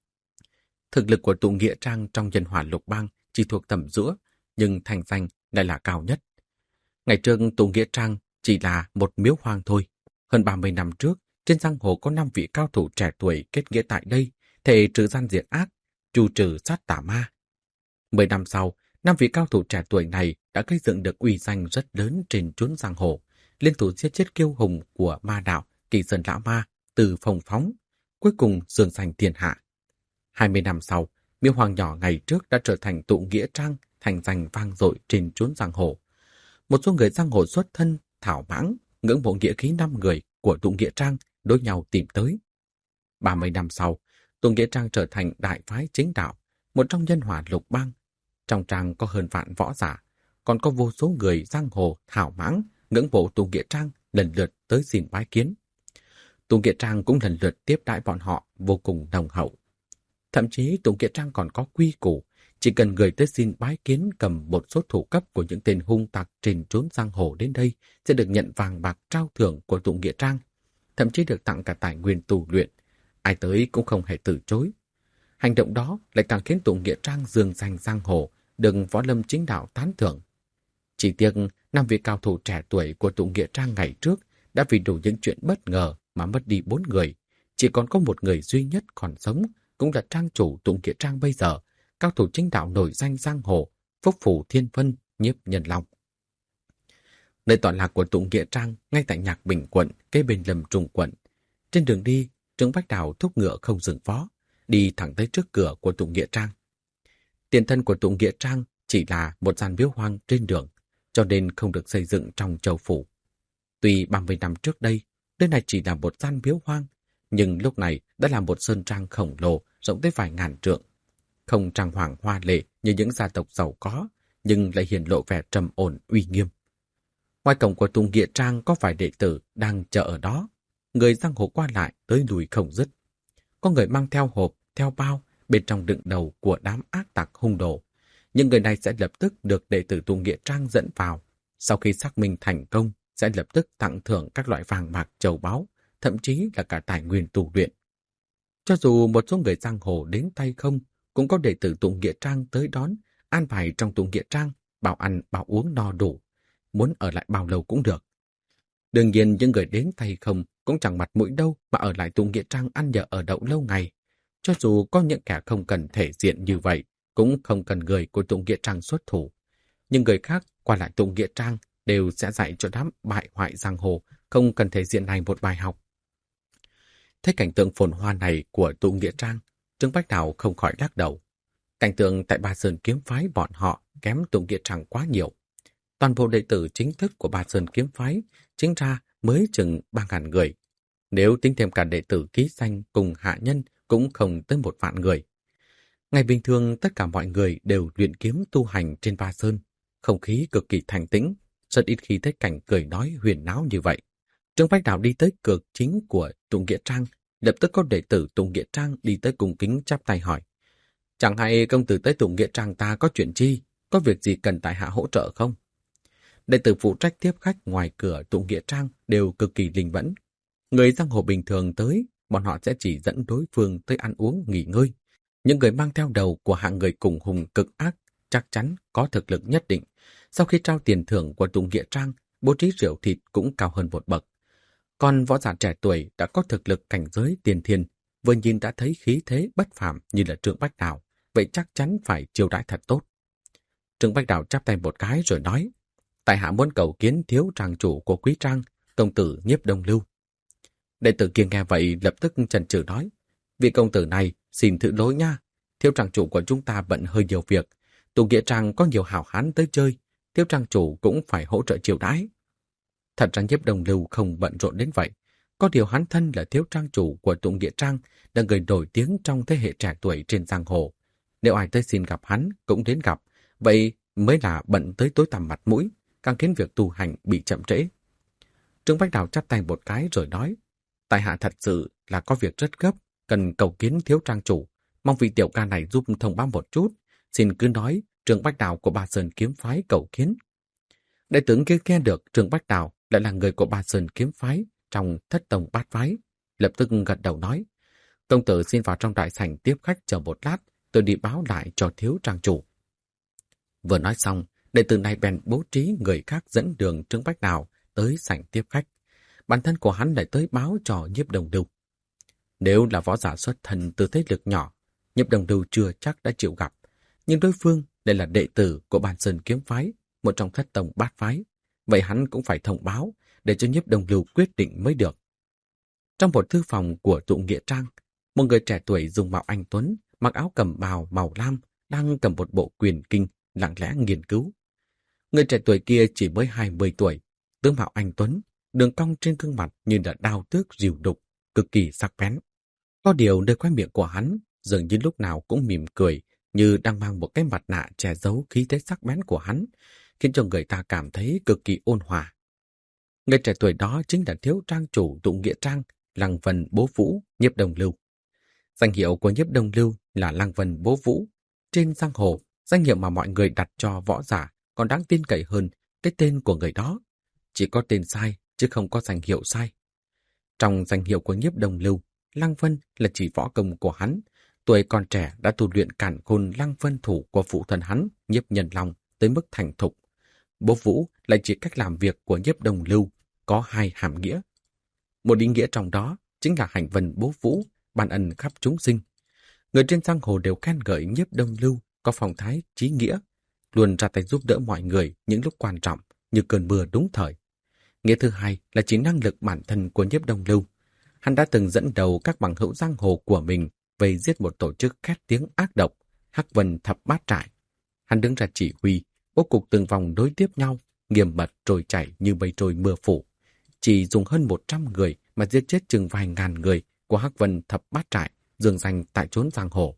Thực lực của tụ nghĩa trang trong nhân hòa lục bang chỉ thuộc tầm giữa, nhưng thành danh lại là cao nhất. Ngày trước tụ nghĩa trang chỉ là một miếu hoang thôi. Hơn 30 năm trước, trên giang hồ có 5 vị cao thủ trẻ tuổi kết nghĩa tại đây, thể trừ gian diệt ác, tru trừ sát tà ma. 10 năm sau, 5 vị cao thủ trẻ tuổi này đã gây dựng được uy danh rất lớn trên chốn giang hồ, liên thủ giết chết kiêu hùng của ma đạo, Kỳ Sơn Lão Ma, Từ Phong Phóng, cuối cùng dương danh thiên hạ. 20 năm sau, miếu hoang nhỏ ngày trước đã trở thành tụ nghĩa trang, thành danh vang dội trên chốn giang hồ. Một số người giang hồ xuất thân, thảo mãng, ngưỡng mộ nghĩa khí 5 người của tụ nghĩa trang đối nhau tìm tới. 30 năm sau, tụ nghĩa trang trở thành đại phái chính đạo, một trong nhân hòa lục bang. Trong trang có hơn vạn võ giả, còn có vô số người giang hồ thảo mãng, ngưỡng mộ tụ nghĩa trang lần lượt tới xin bái kiến. Tụ nghĩa trang cũng lần lượt tiếp đãi bọn họ vô cùng nồng hậu. Thậm chí tụ nghĩa trang còn có quy củ, chỉ cần người tới xin bái kiến cầm một số thủ cấp của những tên hung tặc trên trốn giang hồ đến đây sẽ được nhận vàng bạc trao thưởng của tụ nghĩa trang, thậm chí được tặng cả tài nguyên tu luyện. Ai tới cũng không hề từ chối. Hành động đó lại càng khiến tụ nghĩa trang dương danh giang hồ, được võ lâm chính đạo tán thưởng. Chỉ tiếc 5 vị cao thủ trẻ tuổi của tụ nghĩa trang ngày trước đã vì đủ những chuyện bất ngờ mà mất đi 4 người, chỉ còn có một người duy nhất còn sống, cũng là trang chủ tụ nghĩa trang bây giờ, cao thủ chính đạo nổi danh giang hồ, Phúc Phủ Thiên Vân, Nhiếp Nhân Long. Nơi tọa lạc của tụ nghĩa trang ngay tại Nhạc Bình quận, kế bên Lâm Trung quận. Trên đường đi, Trương Bách Đào thúc ngựa không dừng vó, đi thẳng tới trước cửa của tụ nghĩa trang. Tiền thân của tụ nghĩa trang chỉ là một gian miếu hoang trên đường, cho nên không được xây dựng trong châu phủ. Tuy 30 năm trước đây, nơi này chỉ là một gian miếu hoang, nhưng lúc này đã là một sơn trang khổng lồ rộng tới vài ngàn trượng. Không trang hoàng hoa lệ như những gia tộc giàu có, nhưng lại hiển lộ vẻ trầm ổn uy nghiêm. Ngoài cổng của tụ nghĩa trang có vài đệ tử đang chờ ở đó. Người giang hồ qua lại tới lùi không dứt. Có người mang theo hộp, theo bao, bên trong đựng đầu của đám ác tặc hung đồ. Những người này sẽ lập tức được đệ tử tụ nghĩa trang dẫn vào. Sau khi xác minh thành công, sẽ lập tức tặng thưởng các loại vàng bạc châu báu, thậm chí là cả tài nguyên tu luyện. Cho dù một số người giang hồ đến tay không, cũng có đệ tử tụ nghĩa trang tới đón, an bài trong tụ nghĩa trang, bảo ăn bảo uống no đủ, muốn ở lại bao lâu cũng được. Đương nhiên những người đến tay không cũng chẳng mặt mũi đâu mà ở lại tụ nghĩa trang ăn nhờ ở đậu lâu ngày. Cho dù có những kẻ không cần thể diện như vậy, cũng không cần người của tụ nghĩa trang xuất thủ. Nhưng người khác qua lại tụ nghĩa trang đều sẽ dạy cho đám bại hoại giang hồ không cần thể diện này một bài học. Thấy cảnh tượng phồn hoa này của tụ nghĩa trang, Trương Bách Đào không khỏi lắc đầu. Cảnh tượng tại Ba Sơn kiếm phái bọn họ kém tụ nghĩa trang quá nhiều. Toàn bộ đệ tử chính thức của Ba Sơn kiếm phái chính ra mới chừng 3.000 người. Nếu tính thêm cả đệ tử ký danh cùng hạ nhân cũng không tới 1 vạn người. Ngày bình thường tất cả mọi người đều luyện kiếm tu hành trên Ba Sơn. Không khí cực kỳ thanh tĩnh, rất ít khi thấy cảnh cười nói huyền náo như vậy. Trương Bách Đào đi tới cửa chính của tụ nghĩa trang, lập tức có đệ tử tụ nghĩa trang đi tới cung kính chắp tay hỏi. Chẳng hay công tử tới tụ nghĩa trang ta có chuyện chi, có việc gì cần tại hạ hỗ trợ không? Đệ tử phụ trách tiếp khách ngoài cửa tụ nghĩa trang đều cực kỳ linh mẫn. Người giang hồ bình thường tới, bọn họ sẽ chỉ dẫn đối phương tới ăn uống, nghỉ ngơi. Những người mang theo đầu của hạng người cùng hùng cực ác chắc chắn có thực lực nhất định. Sau khi trao tiền thưởng của tụ nghĩa trang, bố trí rượu thịt cũng cao hơn 1 bậc. Còn võ giả trẻ tuổi đã có thực lực cảnh giới tiền thiên, vừa nhìn đã thấy khí thế bất phàm như là Trương Bách Đào, vậy chắc chắn phải chiêu đãi thật tốt. Trương Bách Đào chắp tay một cái rồi nói, tại hạ muốn cầu kiến thiếu trang chủ của quý trang, công tử Nhiếp Đông Lưu. Đệ tử kia nghe vậy lập tức chần chừ nói, vị công tử này xin thứ lỗi nha, thiếu trang chủ của chúng ta bận hơi nhiều việc, tụ nghĩa trang có nhiều hảo hán tới chơi, thiếu trang chủ cũng phải hỗ trợ chiêu đãi. Thật ra Nhiếp Đông Lưu không bận rộn đến vậy, có điều hắn thân là thiếu trang chủ của tụ nghĩa trang, là người nổi tiếng trong thế hệ trẻ tuổi trên giang hồ. Nếu ai tới xin gặp hắn cũng đến gặp, vậy mới là bận tới tối tăm mặt mũi, càng khiến việc tu hành bị chậm trễ. Trương Bách Đào chắp tay một cái rồi nói, tại hạ thật sự là có việc rất gấp, cần cầu kiến thiếu trang chủ, mong vị tiểu ca này giúp thông báo một chút, xin cứ nói Trương Bách Đào của Ba Sơn kiếm phái cầu kiến. Đệ tử kia nghe được Trương Bách Đào lại là người của Ba Sơn kiếm phái trong thất tông bát phái, lập tức gật đầu nói, công tử xin vào trong đại sảnh tiếp khách chờ một lát, tôi đi báo lại cho thiếu trang chủ. Vừa nói xong, đệ tử này bèn bố trí người khác dẫn đường Trương Bách Đào tới sảnh tiếp khách. Bản thân của hắn lại tới báo cho Nhiếp Đông Lưu. Nếu là võ giả xuất thân từ thế lực nhỏ, Nhiếp Đông Lưu chưa chắc đã chịu gặp, nhưng đối phương lại là đệ tử của Ban Sơn kiếm phái, một trong thất tông bát phái, vậy hắn cũng phải thông báo để cho Nhiếp Đông Lưu quyết định mới được. Trong một thư phòng của tụ nghĩa trang, một người trẻ tuổi dùng mạo anh tuấn, mặc áo cẩm bào màu lam, đang cầm một bộ quyền kinh lặng lẽ nghiên cứu. Người trẻ tuổi kia chỉ mới 20 tuổi, tướng mạo anh tuấn, đường cong trên gương mặt như là đao tước rìu đục, cực kỳ sắc bén. Có điều nơi khóe miệng của hắn dường như lúc nào cũng mỉm cười, như đang mang một cái mặt nạ che giấu khí thế sắc bén của hắn, khiến cho người ta cảm thấy cực kỳ ôn hòa. Người trẻ tuổi đó chính là thiếu trang chủ tụ nghĩa trang, Lăng Vân Bố Vũ, Nhiếp Đông Lưu. Danh hiệu của Nhiếp Đông Lưu là Lăng Vân Bố Vũ. Trên giang hồ, danh hiệu mà mọi người đặt cho võ giả còn đáng tin cậy hơn cái tên của người đó. Chỉ có tên sai, chứ không có danh hiệu sai. Trong danh hiệu của Nhiếp Đông Lưu, Lăng Vân là chỉ võ công của hắn. Tuổi còn trẻ đã tu luyện cản khôn Lăng Vân thủ của phụ thân hắn, Nhiếp Nhân Long, tới mức thành thục. Bố Vũ lại chỉ cách làm việc của Nhiếp Đông Lưu, có 2 hàm nghĩa. Một ý nghĩa trong đó chính là hành vân bố Vũ, ban ân khắp chúng sinh. Người trên giang hồ đều khen ngợi Nhiếp Đông Lưu có phong thái chí nghĩa, luôn ra tay giúp đỡ mọi người những lúc quan trọng như cơn mưa đúng thời. Nghĩa thứ hai là chỉ năng lực bản thân của Nhiếp Đông Lưu. Hắn đã từng dẫn đầu các bằng hữu giang hồ của mình về giết một tổ chức khét tiếng ác độc, Hắc Vân Thập Bát Trại. Hắn đứng ra chỉ huy, bố cục từng vòng nối tiếp nhau, nghiêm mật trôi chảy như mây trôi mưa phủ. Chỉ dùng hơn 100 người mà giết chết chừng vài ngàn người của Hắc Vân Thập Bát Trại, dương danh tại chốn giang hồ.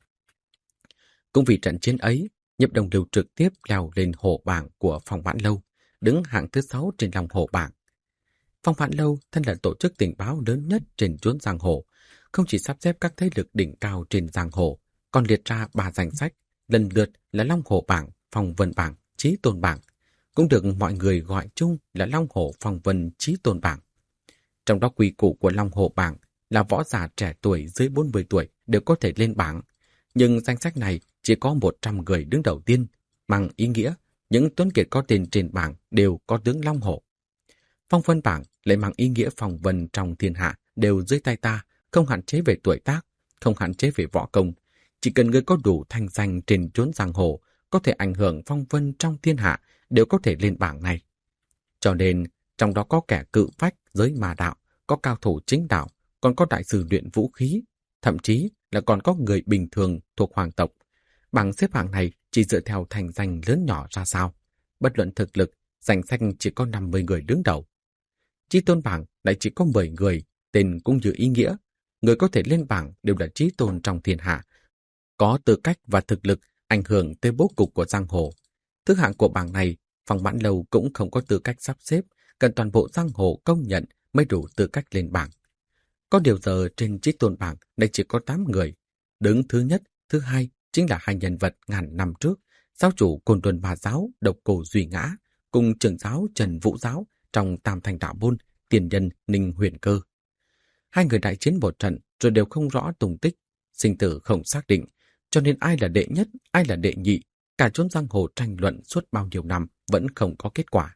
Cũng vì trận chiến ấy, Nhiếp Đông Lưu trực tiếp leo lên hổ bảng của Phong Vãn Lâu, đứng hạng thứ 6 trên lòng hổ bảng. Phong Vãn Lâu thân là tổ chức tình báo lớn nhất trên chốn giang hồ, không chỉ sắp xếp các thế lực đỉnh cao trên giang hồ, còn liệt ra 3 danh sách, lần lượt là Long Hổ Bảng, Phong Vân Bảng, Chí Tôn Bảng, cũng được mọi người gọi chung là Long Hổ Phong Vân Chí Tôn Bảng. Trong đó quy củ của Long Hổ Bảng là võ giả trẻ tuổi dưới 40 tuổi đều có thể lên bảng, nhưng danh sách này chỉ có 100 người đứng đầu tiên, mang ý nghĩa những tuấn kiệt có tên trên bảng đều có tướng Long Hổ. Phong Vân Bảng lại mang ý nghĩa phong vân trong thiên hạ đều dưới tay ta, không hạn chế về tuổi tác, không hạn chế về võ công. Chỉ cần người có đủ thanh danh trên chốn giang hồ, có thể ảnh hưởng phong vân trong thiên hạ, đều có thể lên bảng này. Cho nên, trong đó có kẻ cự phách giới ma đạo, có cao thủ chính đạo, còn có đại sư luyện vũ khí, thậm chí là còn có người bình thường thuộc hoàng tộc. Bảng xếp hạng này chỉ dựa theo thành danh lớn nhỏ ra sao. Bất luận thực lực, danh sách chỉ có 50 người đứng đầu. Chí Tôn Bảng lại chỉ có 10 người, tên cũng như ý nghĩa. Người có thể lên bảng đều là chí tôn trong thiên hạ, có tư cách và thực lực ảnh hưởng tới bố cục của giang hồ. Thứ hạng của bảng này, Phong Vãn Lâu cũng không có tư cách sắp xếp, cần toàn bộ giang hồ công nhận mới đủ tư cách lên bảng. Có điều giờ trên Chí Tôn Bảng lại chỉ có 8 người. Đứng thứ nhất, thứ hai chính là hai nhân vật ngàn năm trước, giáo chủ Côn Luân Bà Giáo Độc Cô Duy Ngã cùng trưởng giáo Trần Vũ Giáo trong Tam Thanh Đạo Môn, tiền nhân Ninh Huyền Cơ. Hai người đại chiến một trận rồi đều không rõ tung tích, sinh tử không xác định, cho nên ai là đệ nhất, ai là đệ nhị, cả chốn giang hồ tranh luận suốt bao nhiêu năm vẫn không có kết quả.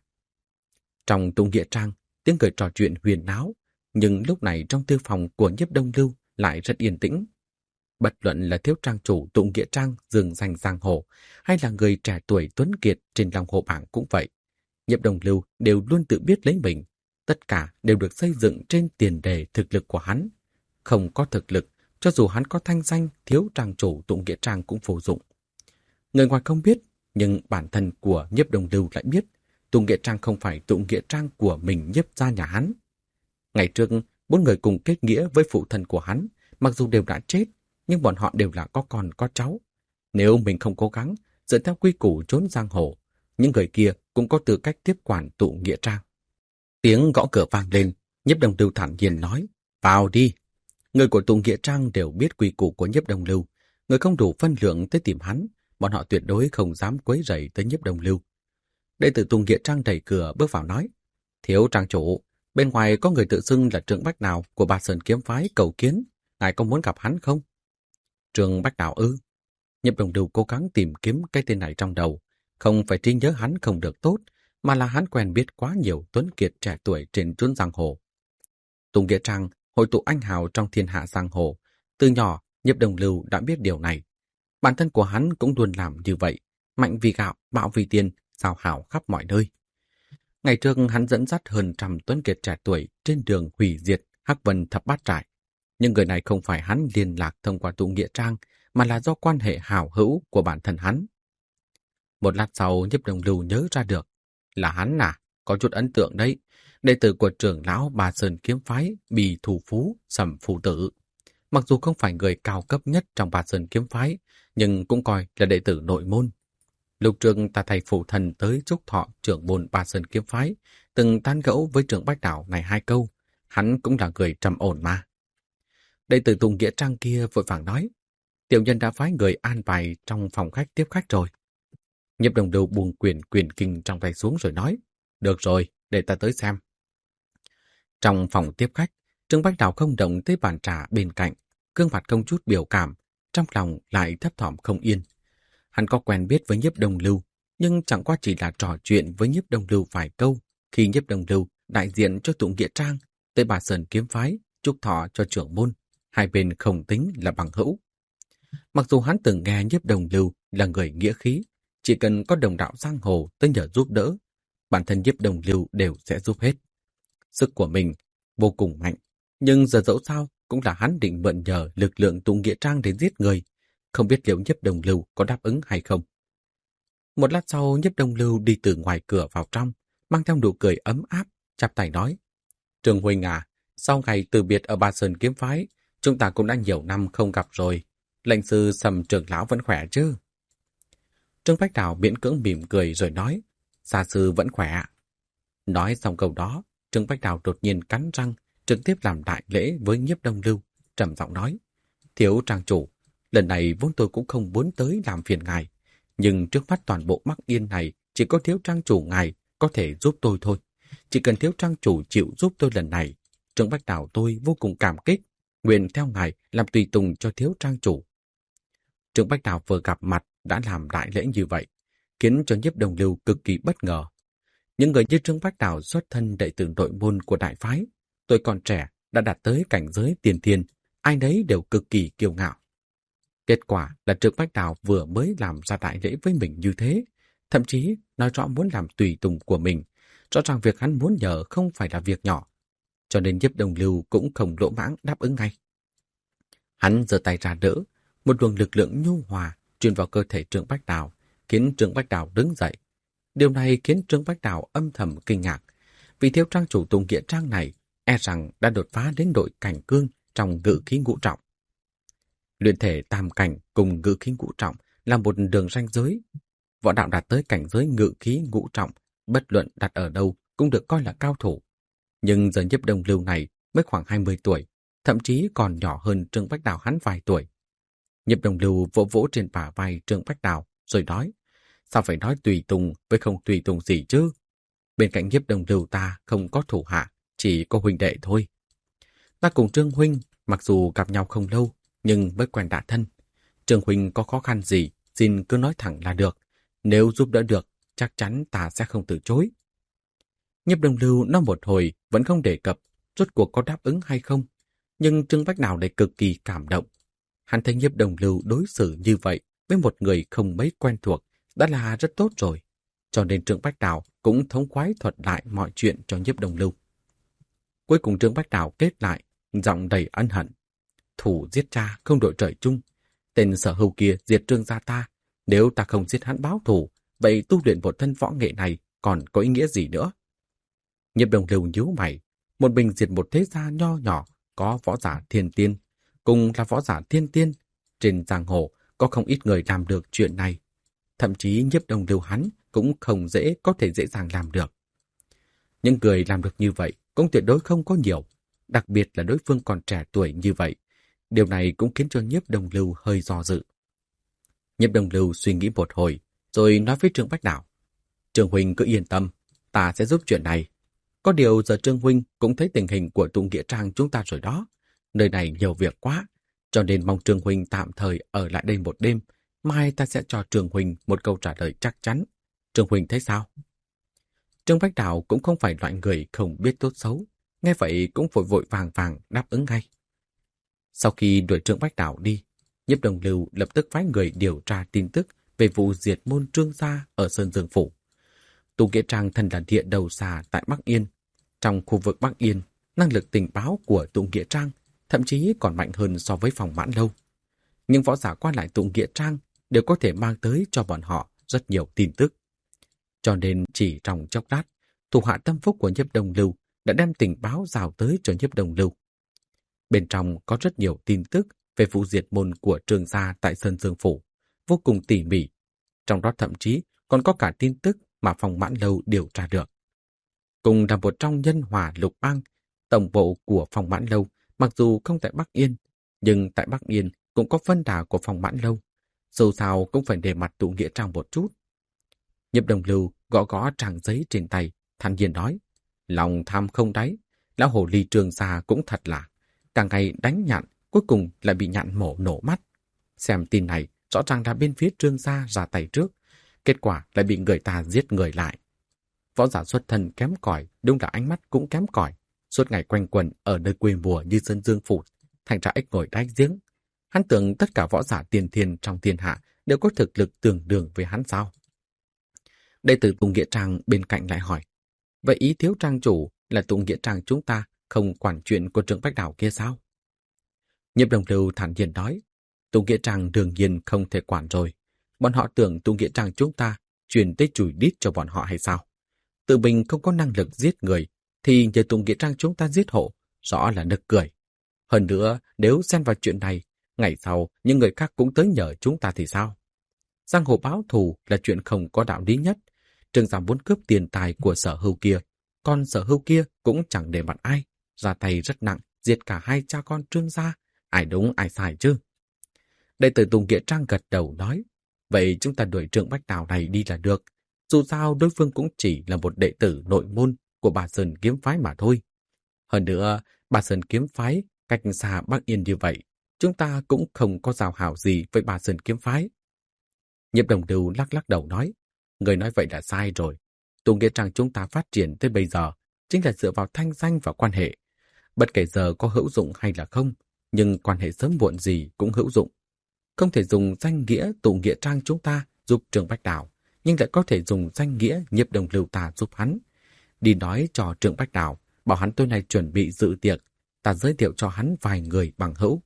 Trong Tùng Nghĩa Trang, tiếng cười trò chuyện huyền náo, nhưng lúc này trong thư phòng của Nhiếp Đông Lưu lại rất yên tĩnh. Bất luận là thiếu trang chủ Tụng Nghĩa Trang dương danh giang hồ, hay là người trẻ tuổi tuấn kiệt trên Long Hồ Bảng cũng vậy. Nhiếp Đông Lưu đều luôn tự biết lấy mình, tất cả đều được xây dựng trên tiền đề thực lực của hắn. Không có thực lực, cho dù hắn có thanh danh thiếu trang chủ Tụng Nghĩa Trang cũng vô dụng. Người ngoài không biết, nhưng bản thân của Nhiếp Đông Lưu lại biết, Tụng Nghĩa Trang không phải Tụng Nghĩa Trang của mình Nhiếp gia nhà hắn. Ngày trước, 4 người cùng kết nghĩa với phụ thân của hắn, mặc dù đều đã chết, nhưng bọn họ đều là có con có cháu. Nếu mình không cố gắng, dựa theo quy củ trốn giang hồ, những người kia cũng có tư cách tiếp quản Tụng Nghĩa Trang. Tiếng gõ cửa vang lên, Nhiếp Đông Lưu thản nhiên nói, vào đi. Người của Tụng Nghĩa Trang đều biết quy củ của Nhiếp Đông Lưu, người không đủ phân lượng tới tìm hắn, bọn họ tuyệt đối không dám quấy rầy tới Nhiếp Đông Lưu. Đệ tử Tụng Nghĩa Trang đẩy cửa bước vào nói, thiếu trang chủ, bên ngoài có người tự xưng là Trương Bách Đào của Ba Sơn Kiếm Phái cầu kiến, ngài có muốn gặp hắn không? Trương Bách Đào ư? Nhiếp Đông Lưu cố gắng tìm kiếm cái tên này trong đầu, không phải trí nhớ hắn không được tốt, mà là hắn quen biết quá nhiều tuấn kiệt trẻ tuổi trên chốn giang hồ. Tụng Nghĩa Trang hội tụ anh hào trong thiên hạ giang hồ, từ nhỏ Nhiếp Đông Lưu đã biết điều này. Bản thân của hắn cũng luôn làm như vậy, mạnh vì gạo, bạo vì tiền, giao hảo khắp mọi nơi. Ngày trước hắn dẫn dắt hơn 100 tuấn kiệt trẻ tuổi trên đường hủy diệt Hắc Vân Thập Bát Trại. Nhưng người này không phải hắn liên lạc thông qua Tụng Nghĩa Trang, mà là do quan hệ hảo hữu của bản thân hắn. Một lát sau, Nhiếp Đông Lưu nhớ ra được. Là hắn à? Có chút ấn tượng đấy. Đệ tử của trưởng lão Ba Sơn Kiếm Phái Bì Thủ Phú Sầm Phụ Tử. Mặc dù không phải người cao cấp nhất trong Ba Sơn Kiếm Phái, nhưng cũng coi là đệ tử nội môn. Lúc trước ta thầy phụ thần tới chúc thọ trưởng môn Ba Sơn Kiếm Phái, từng tán gẫu với trưởng Bách Đảo này 2 câu. Hắn cũng là người trầm ổn mà. Đệ tử Tụng Nghĩa Trang kia vội vàng nói, tiểu nhân đã phái người an bài trong phòng khách tiếp khách rồi. Nhiếp Đông Lưu buông quyền kinh trong tay xuống rồi nói, được rồi, để ta tới xem. Trong phòng tiếp khách, Trương Bách Đào không động tới bàn trà bên cạnh, gương mặt không chút biểu cảm, trong lòng lại thấp thỏm không yên. Hắn có quen biết với Nhiếp Đông Lưu, nhưng chẳng qua chỉ là trò chuyện với Nhiếp Đông Lưu vài câu, khi Nhiếp Đông Lưu đại diện cho Tụng Nghĩa Trang tới Ba Sơn Kiếm Phái chúc thọ cho trưởng môn, hai bên không tính là bằng hữu. Mặc dù hắn từng nghe Nhiếp Đông Lưu là người nghĩa khí, chỉ cần có đồng đạo giang hồ tới nhờ giúp đỡ, bản thân Nhiếp Đông Lưu đều sẽ giúp hết. Sức của mình vô cùng mạnh, nhưng giờ dẫu sao cũng là hắn định mượn nhờ lực lượng Tụng Nghĩa Trang để giết người. không biết liệu Nhiếp Đông Lưu có đáp ứng hay không. Một lát sau, Nhiếp Đông Lưu đi từ ngoài cửa vào trong, mang theo nụ cười ấm áp, chắp tay nói: Trương huynh à, sau ngày từ biệt ở Ba Sơn kiếm phái, chúng ta cũng đã nhiều năm không gặp rồi. Lệnh sư Sầm trưởng lão vẫn khỏe chứ? Trương Bách Đào miễn cưỡng mỉm cười rồi nói: Gia sư vẫn khỏe. Nói xong câu đó, Trương Bách Đào đột nhiên cắn răng, trực tiếp làm đại lễ với Nhiếp Đông Lưu, trầm giọng nói: Thiếu trang chủ, lần này vốn tôi cũng không muốn tới làm phiền ngài, nhưng trước mắt toàn bộ Bắc Yên này chỉ có thiếu trang chủ ngài có thể giúp tôi thôi. Chỉ cần thiếu trang chủ chịu giúp tôi lần này, Trương Bách Đào tôi vô cùng cảm kích, nguyện theo ngài làm tùy tùng cho thiếu trang chủ. Trương Bách Đào vừa gặp mặt đã làm đại lễ như vậy, khiến cho Nhiếp Đông Lưu cực kỳ bất ngờ. Những người như Trương Bách Đào xuất thân đệ tử nội môn của đại phái, tôi còn trẻ đã đạt tới cảnh giới tiền thiên, ai nấy đều cực kỳ kiêu ngạo. Kết quả là Trương Bách Đào vừa mới làm ra đại lễ với mình như thế, thậm chí nói rõ muốn làm tùy tùng của mình, rõ ràng việc hắn muốn nhờ không phải là việc nhỏ, cho nên Nhiếp Đông Lưu cũng không lỗ mãng đáp ứng ngay. Hắn giơ tay ra đỡ, một luồng lực lượng nhu hòa truyền vào cơ thể Trương Bách Đào, khiến Trương Bách Đào đứng dậy. Điều này khiến Trương Bách Đào âm thầm kinh ngạc, vì thiếu trang chủ Tùng Nghĩa Trang này e rằng đã đột phá đến đội cảnh cương trong ngự khí ngũ trọng. Luyện thể tam cảnh cùng ngự khí ngũ trọng là một đường ranh giới. Võ đạo đạt tới cảnh giới ngự khí ngũ trọng, bất luận đặt ở đâu cũng được coi là cao thủ. Nhưng giờ Nhiếp Đông Lưu này mới khoảng 20 tuổi, thậm chí còn nhỏ hơn Trương Bách Đào hắn vài tuổi. Nhiếp Đông Lưu vỗ vỗ trên bả vai Trương Bách Đào rồi nói: Sao phải nói tùy tùng với không tùy tùng gì chứ? Bên cạnh Nhiếp Đông Lưu ta không có thủ hạ, chỉ có huynh đệ thôi. Ta cùng Trương huynh mặc dù gặp nhau không lâu, nhưng mới quen đã thân. Trương huynh có khó khăn gì, xin cứ nói thẳng là được. Nếu giúp đỡ được, chắc chắn ta sẽ không từ chối. Nhiếp Đông Lưu nói một hồi vẫn không đề cập rốt cuộc có đáp ứng hay không, nhưng Trương Bách Đào lại cực kỳ cảm động. Hắn thấy Nhiếp Đông Lưu đối xử như vậy với một người không mấy quen thuộc đã là rất tốt rồi, cho nên Trương Bách Đào cũng thống khoái thuật lại mọi chuyện cho Nhiếp Đông Lưu. Cuối cùng Trương Bách Đào kết lại, giọng đầy ân hận: Thủ giết cha không đội trời chung, tên Sở Hưu kia diệt Trương gia ta, nếu ta không giết hắn báo thù, vậy tu luyện một thân võ nghệ này còn có ý nghĩa gì nữa? Nhiếp Đông Lưu nhíu mày, một mình diệt một thế gia nho nhỏ có võ giả thiên tiên, cùng là võ giả thiên tiên, trên giang hồ có không ít người làm được chuyện này. Thậm chí Nhiếp Đông Lưu hắn cũng không có thể dễ dàng làm được. Những người làm được như vậy cũng tuyệt đối không có nhiều, đặc biệt là đối phương còn trẻ tuổi như vậy. Điều này cũng khiến cho Nhiếp Đông Lưu hơi do dự. Nhiếp Đông Lưu suy nghĩ một hồi, rồi nói với Trương Bách Đào: Trương huynh cứ yên tâm, ta sẽ giúp chuyện này. Có điều giờ Trương huynh cũng thấy tình hình của Tùng Nghĩa Trang chúng ta rồi đó. Nơi này nhiều việc quá, cho nên mong Trương huynh tạm thời ở lại đây một đêm. Mai ta sẽ cho Trương huynh một câu trả lời chắc chắn. Trương huynh thấy sao? Trương Bách Đào cũng không phải loại người không biết tốt xấu, nghe vậy cũng vội vội vàng vàng đáp ứng ngay. Sau khi đuổi Trương Bách Đào đi, Nhiếp Đông Lưu lập tức phái người điều tra tin tức về vụ diệt môn Trương gia ở Sơn Dương Phủ. Tùng Nghĩa Trang thân là địa đầu xà tại Bắc Yên. Trong khu vực Bắc Yên, năng lực tình báo của Tùng Nghĩa Trang thậm chí còn mạnh hơn so với phòng Mãn Lâu. Nhưng võ giả qua lại Tùng Nghĩa Trang đều có thể mang tới cho bọn họ rất nhiều tin tức. Cho nên chỉ trong chốc lát, thủ hạ tâm phúc của Nhiếp Đông Lưu đã đem tình báo rào tới cho Nhiếp Đông Lưu. Bên trong có rất nhiều tin tức về vụ diệt môn của Trương gia tại Sơn Dương Phủ, vô cùng tỉ mỉ. Trong đó thậm chí còn có cả tin tức mà phòng Mãn Lâu điều tra được. Cùng là một trong nhân hòa lục bang, tổng bộ của phòng Mãn Lâu mặc dù không tại Bắc Yên, nhưng tại Bắc Yên cũng có phân đà của phòng Mãn Lâu. Dù sao cũng phải để mặt Tùng Nghĩa Trang một chút. Nhiếp Đông Lưu gõ gõ trang giấy trên tay, thản nhiên nói: Lòng tham không đáy, lão hồ ly Trương gia cũng thật là cả ngày đánh nhạn, cuối cùng lại bị nhạn mổ nổ mắt. Xem tin này, rõ ràng là bên phía Trương gia ra tay trước, kết quả lại bị người ta giết người lại. Võ giả xuất thân kém cỏi, đúng là ánh mắt cũng kém cỏi, suốt ngày quanh quẩn ở nơi quê mùa như Sơn Dương Phủ, thành ra ếch ngồi đáy giếng. Hắn tưởng tất cả võ giả tiền thiên trong thiên hạ đều có thực lực tương đương với hắn sao? Đệ tử Tùng Nghĩa Trang bên cạnh lại hỏi: Vậy ý thiếu trang chủ là Tùng Nghĩa Trang chúng ta không quản chuyện của Trương Bách Đào kia sao? Nhiếp Đông Lưu thản nhiên nói: Tụ Nghĩa Trang đương nhiên không thể quản rồi. Bọn họ tưởng Tụ Nghĩa Trang chúng ta truyền tới chùi đít cho bọn họ hay sao? Tự mình không có năng lực giết người, thì nhờ Tụ Nghĩa Trang chúng ta giết hộ, rõ là nực cười. Hơn nữa, nếu xen vào chuyện này, ngày sau những người khác cũng tới nhờ chúng ta thì sao? Giang hồ báo thù là chuyện không có đạo lý nhất. Trương gia muốn cướp tiền tài của Sở Hưu kia, còn Sở Hưu kia cũng chẳng để mặt ai, ra tay rất nặng, diệt cả hai cha con Trương gia, ai đúng ai sai chứ? Đệ tử Tùng Nghĩa Trang gật đầu nói, vậy chúng ta đuổi Trương Bách Đào này đi là được. Dù sao đối phương cũng chỉ là một đệ tử nội môn của Bà Sơn Kiếm Phái mà thôi. Hơn nữa, Bà Sơn Kiếm Phái cách xa Bắc Yên như vậy, chúng ta cũng không có giao hảo gì với Bà Sơn Kiếm Phái. Nhiếp Đồng Lưu lắc lắc đầu nói, người nói vậy là sai rồi. Tùng Nghĩa Trang chúng ta phát triển tới bây giờ chính là dựa vào thanh danh và quan hệ. Bất kể giờ có hữu dụng hay là không, nhưng quan hệ sớm muộn gì cũng hữu dụng. Không thể dùng danh nghĩa Tụ Nghĩa Trang chúng ta giúp Trương Bách Đào, nhưng lại có thể dùng danh nghĩa Nhiếp Đồng Lưu ta giúp hắn. Đi nói cho Trương Bách Đào, bảo hắn tối nay chuẩn bị dự tiệc, ta giới thiệu cho hắn vài người bằng hữu.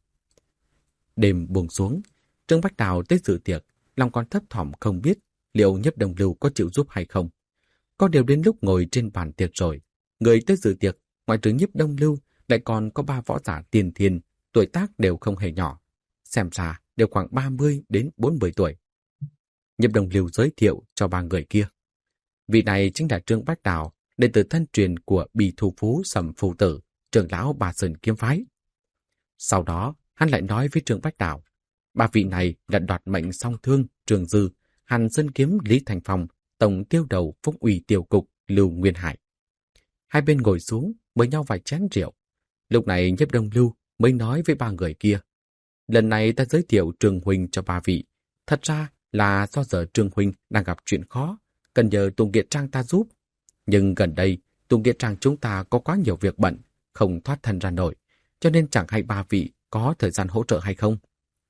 Đêm buông xuống, Trương Bách Đào tới dự tiệc, lòng còn thấp thỏm không biết liệu Nhiếp Đồng Lưu có chịu giúp hay không. Có điều đến lúc ngồi trên bàn tiệc rồi, người tới dự tiệc, ngoại trừ Nhiếp Đồng Lưu, lại còn có 3 võ giả tiền thiên, tuổi tác đều không hề nhỏ. Xem ra đều khoảng 30 đến 40 tuổi. Nhiếp Đồng Lưu giới thiệu cho 3 người kia. Vị này chính là Trương Bách Đào, đệ tử thân truyền của Bì Thu Phú Sầm Phù Tử, trưởng lão Bà Sơn Kiếm Phái. Sau đó, hắn lại nói với Trương Bách Đào, 3 vị này là đoạt mệnh song thương Trường Dư, Hàn Sơn Kiếm Lý Thành Phong, tổng tiêu đầu Phúc Ủy Tiểu Cục Lưu Nguyên Hải. Hai bên ngồi xuống mời nhau vài chén rượu. Lúc này Nhiếp Đồng Lưu mới nói với 3 người kia, lần này ta giới thiệu Trương Huynh cho 3 vị. Thật ra là do giờ Trương Huynh đang gặp chuyện khó, cần nhờ Tùng Nghĩa Trang ta giúp. Nhưng gần đây, Tùng Nghĩa Trang chúng ta có quá nhiều việc bận, không thoát thân ra nổi, cho nên chẳng hay 3 vị có thời gian hỗ trợ hay không.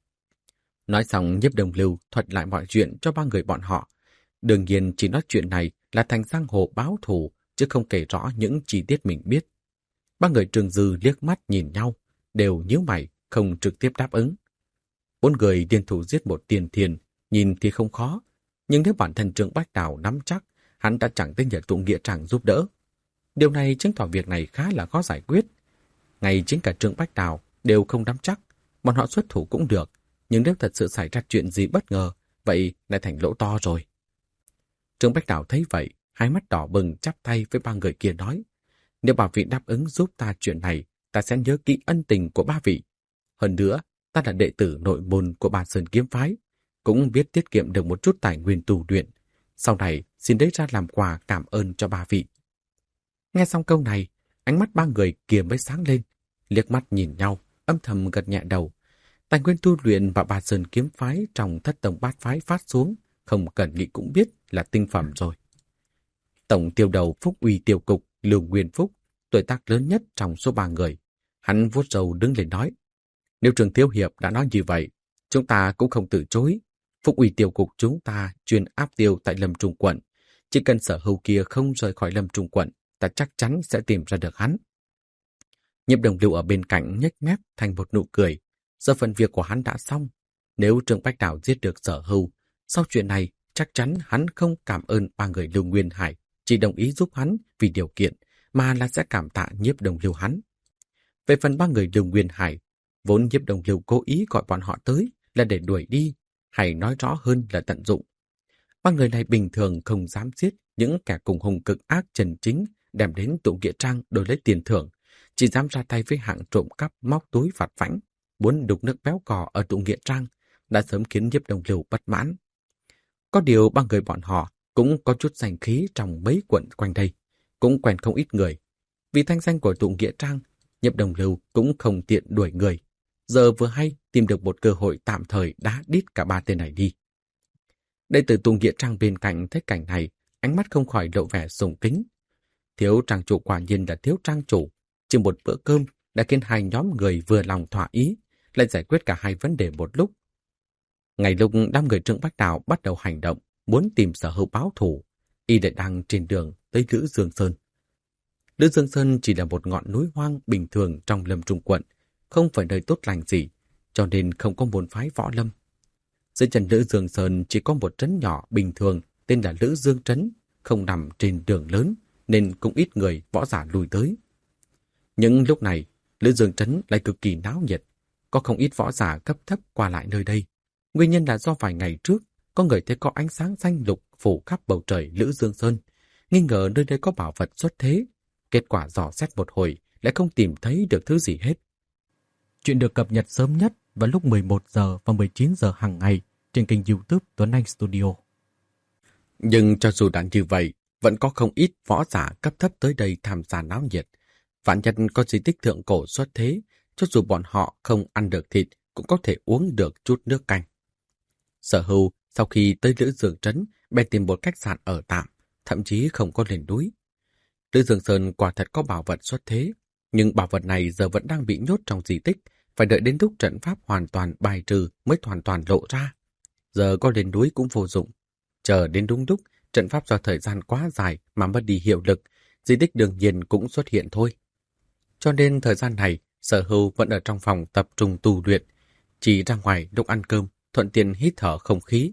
Nói xong, Nhiếp Đồng Lưu thuật lại mọi chuyện cho 3 người bọn họ. Đương nhiên chỉ nói chuyện này là thành giang hồ báo thù, chứ không kể rõ những chi tiết mình biết. 3 người Trường Dư liếc mắt nhìn nhau, đều nhíu mày, không trực tiếp đáp ứng. 4 người liên thủ giết một tiền thiền, nhìn thì không khó, nhưng nếu bản thân Trương Bách Đào nắm chắc, hắn đã chẳng tới nhờ Tụ Nghĩa Trang giúp đỡ. Điều này chứng tỏ việc này khá là khó giải quyết. Ngay chính cả Trương Bách Đào đều không nắm chắc, bọn họ xuất thủ cũng được, nhưng nếu thật sự xảy ra chuyện gì bất ngờ, vậy lại thành lỗ to rồi. Trương Bách Đào thấy vậy, hai mắt đỏ bừng chắp tay với 3 người kia nói, nếu 3 vị đáp ứng giúp ta chuyện này, ta sẽ nhớ kỹ ân tình của 3 vị. Hơn nữa, ta là đệ tử nội môn của Bà Sơn Kiếm Phái, cũng biết tiết kiệm được một chút tài nguyên tu luyện. Sau này, xin lấy ra làm quà cảm ơn cho 3 vị. Nghe xong câu này, ánh mắt 3 người kia mới sáng lên, liếc mắt nhìn nhau, âm thầm gật nhẹ đầu. Tài nguyên tu luyện và Bà Sơn Kiếm Phái trong Thất Tông Bát Phái phát xuống, không cần nghĩ cũng biết là tinh phẩm rồi. Tổng tiêu đầu Phúc Uy Tiểu Cục Lưu Nguyên Phúc, tuổi tác lớn nhất trong số 3 người. Hắn vuốt râu đứng lên nói, nếu Trường Thiếu Hiệp đã nói như vậy, chúng ta cũng không từ chối. Phúc Uy Tiểu Cục chúng ta chuyên áp tiêu tại Lâm Trung Quận. Chỉ cần Sở Hưu kia không rời khỏi Lâm Trung Quận, ta chắc chắn sẽ tìm ra được hắn. Nhiếp Đồng Lưu ở bên cạnh nhếch mép thành một nụ cười. Giờ phần việc của hắn đã xong. Nếu Trương Bách Đào giết được Sở Hưu, sau chuyện này chắc chắn hắn không cảm ơn 3 người Lưu Nguyên Hải, chỉ đồng ý giúp hắn vì điều kiện, mà là sẽ cảm tạ Nhiếp Đồng Lưu hắn. Về phần 3 người Lưu Nguyên Hải, vốn Nhiếp Đồng Lưu cố ý gọi bọn họ tới là để đuổi đi, hay nói rõ hơn là tận dụng. 3 người này bình thường không dám giết những kẻ cùng hung cực ác chân chính đem đến Tụ Nghĩa Trang đổi lấy tiền thưởng, chỉ dám ra tay với hạng trộm cắp móc túi vặt vãnh, muốn đục nước béo cò ở Tụ Nghĩa Trang, đã sớm khiến Nhiếp Đồng Lưu bất mãn. Có điều 3 người bọn họ cũng có chút danh khí trong mấy quận quanh đây, cũng quen không ít người. Vì thanh danh của Tụ Nghĩa Trang, Nhiếp Đồng Lưu cũng không tiện đuổi người. Giờ vừa hay tìm được một cơ hội tạm thời đá đít cả 3 tên này đi. Đệ tử Tụ Nghĩa Trang bên cạnh thấy cảnh này, ánh mắt không khỏi lộ vẻ sùng kính. Thiếu trang chủ quả nhiên là thiếu trang chủ, chỉ một bữa cơm đã khiến hai nhóm người vừa lòng thỏa ý, lại giải quyết cả hai vấn đề một lúc. Ngày lúc đám người Trương Bách Đào bắt đầu hành động, muốn tìm Sở Hưu báo thù, y lại đang trên đường tới Lữ Dương Sơn. Lữ Dương Sơn chỉ là một ngọn núi hoang bình thường trong Lâm Trung Quận, không phải nơi tốt lành gì, cho nên không có môn phái võ lâm. Dưới chân Lữ Dương Sơn chỉ có một trấn nhỏ bình thường tên là Lữ Dương Trấn, không nằm trên đường lớn nên cũng ít người võ giả lui tới. Những lúc này, Lữ Dương Trấn lại cực kỳ náo nhiệt, có không ít võ giả cấp thấp qua lại nơi đây. Nguyên nhân là do vài ngày trước, có người thấy có ánh sáng xanh lục phủ khắp bầu trời Lữ Dương Sơn, nghi ngờ nơi đây có bảo vật xuất thế. Kết quả dò xét một hồi lại không tìm thấy được thứ gì hết. Chuyện được cập nhật sớm nhất vào lúc 11 giờ và 19 giờ hàng ngày trên kênh YouTube Tuấn Anh Studio. Nhưng cho dù đã như vậy, vẫn có không ít võ giả cấp thấp tới đây tham gia náo nhiệt. Vạn nhất có di tích thượng cổ xuất thế, cho dù bọn họ không ăn được thịt cũng có thể uống được chút nước canh. Sở Hưu sau khi tới Lữ Dương Trấn bèn tìm một khách sạn ở tạm, thậm chí không có lên núi. Lữ Dương Sơn quả thật có bảo vật xuất thế, nhưng bảo vật này giờ vẫn đang bị nhốt trong di tích, phải đợi đến lúc trận pháp hoàn toàn bài trừ mới hoàn toàn lộ ra. Giờ có lên núi cũng vô dụng. Chờ đến đúng lúc, trận pháp do thời gian quá dài mà mất đi hiệu lực, di tích đương nhiên cũng xuất hiện thôi. Cho nên thời gian này, Sở Hưu vẫn ở trong phòng tập trung tu luyện, chỉ ra ngoài lúc ăn cơm, thuận tiện hít thở không khí.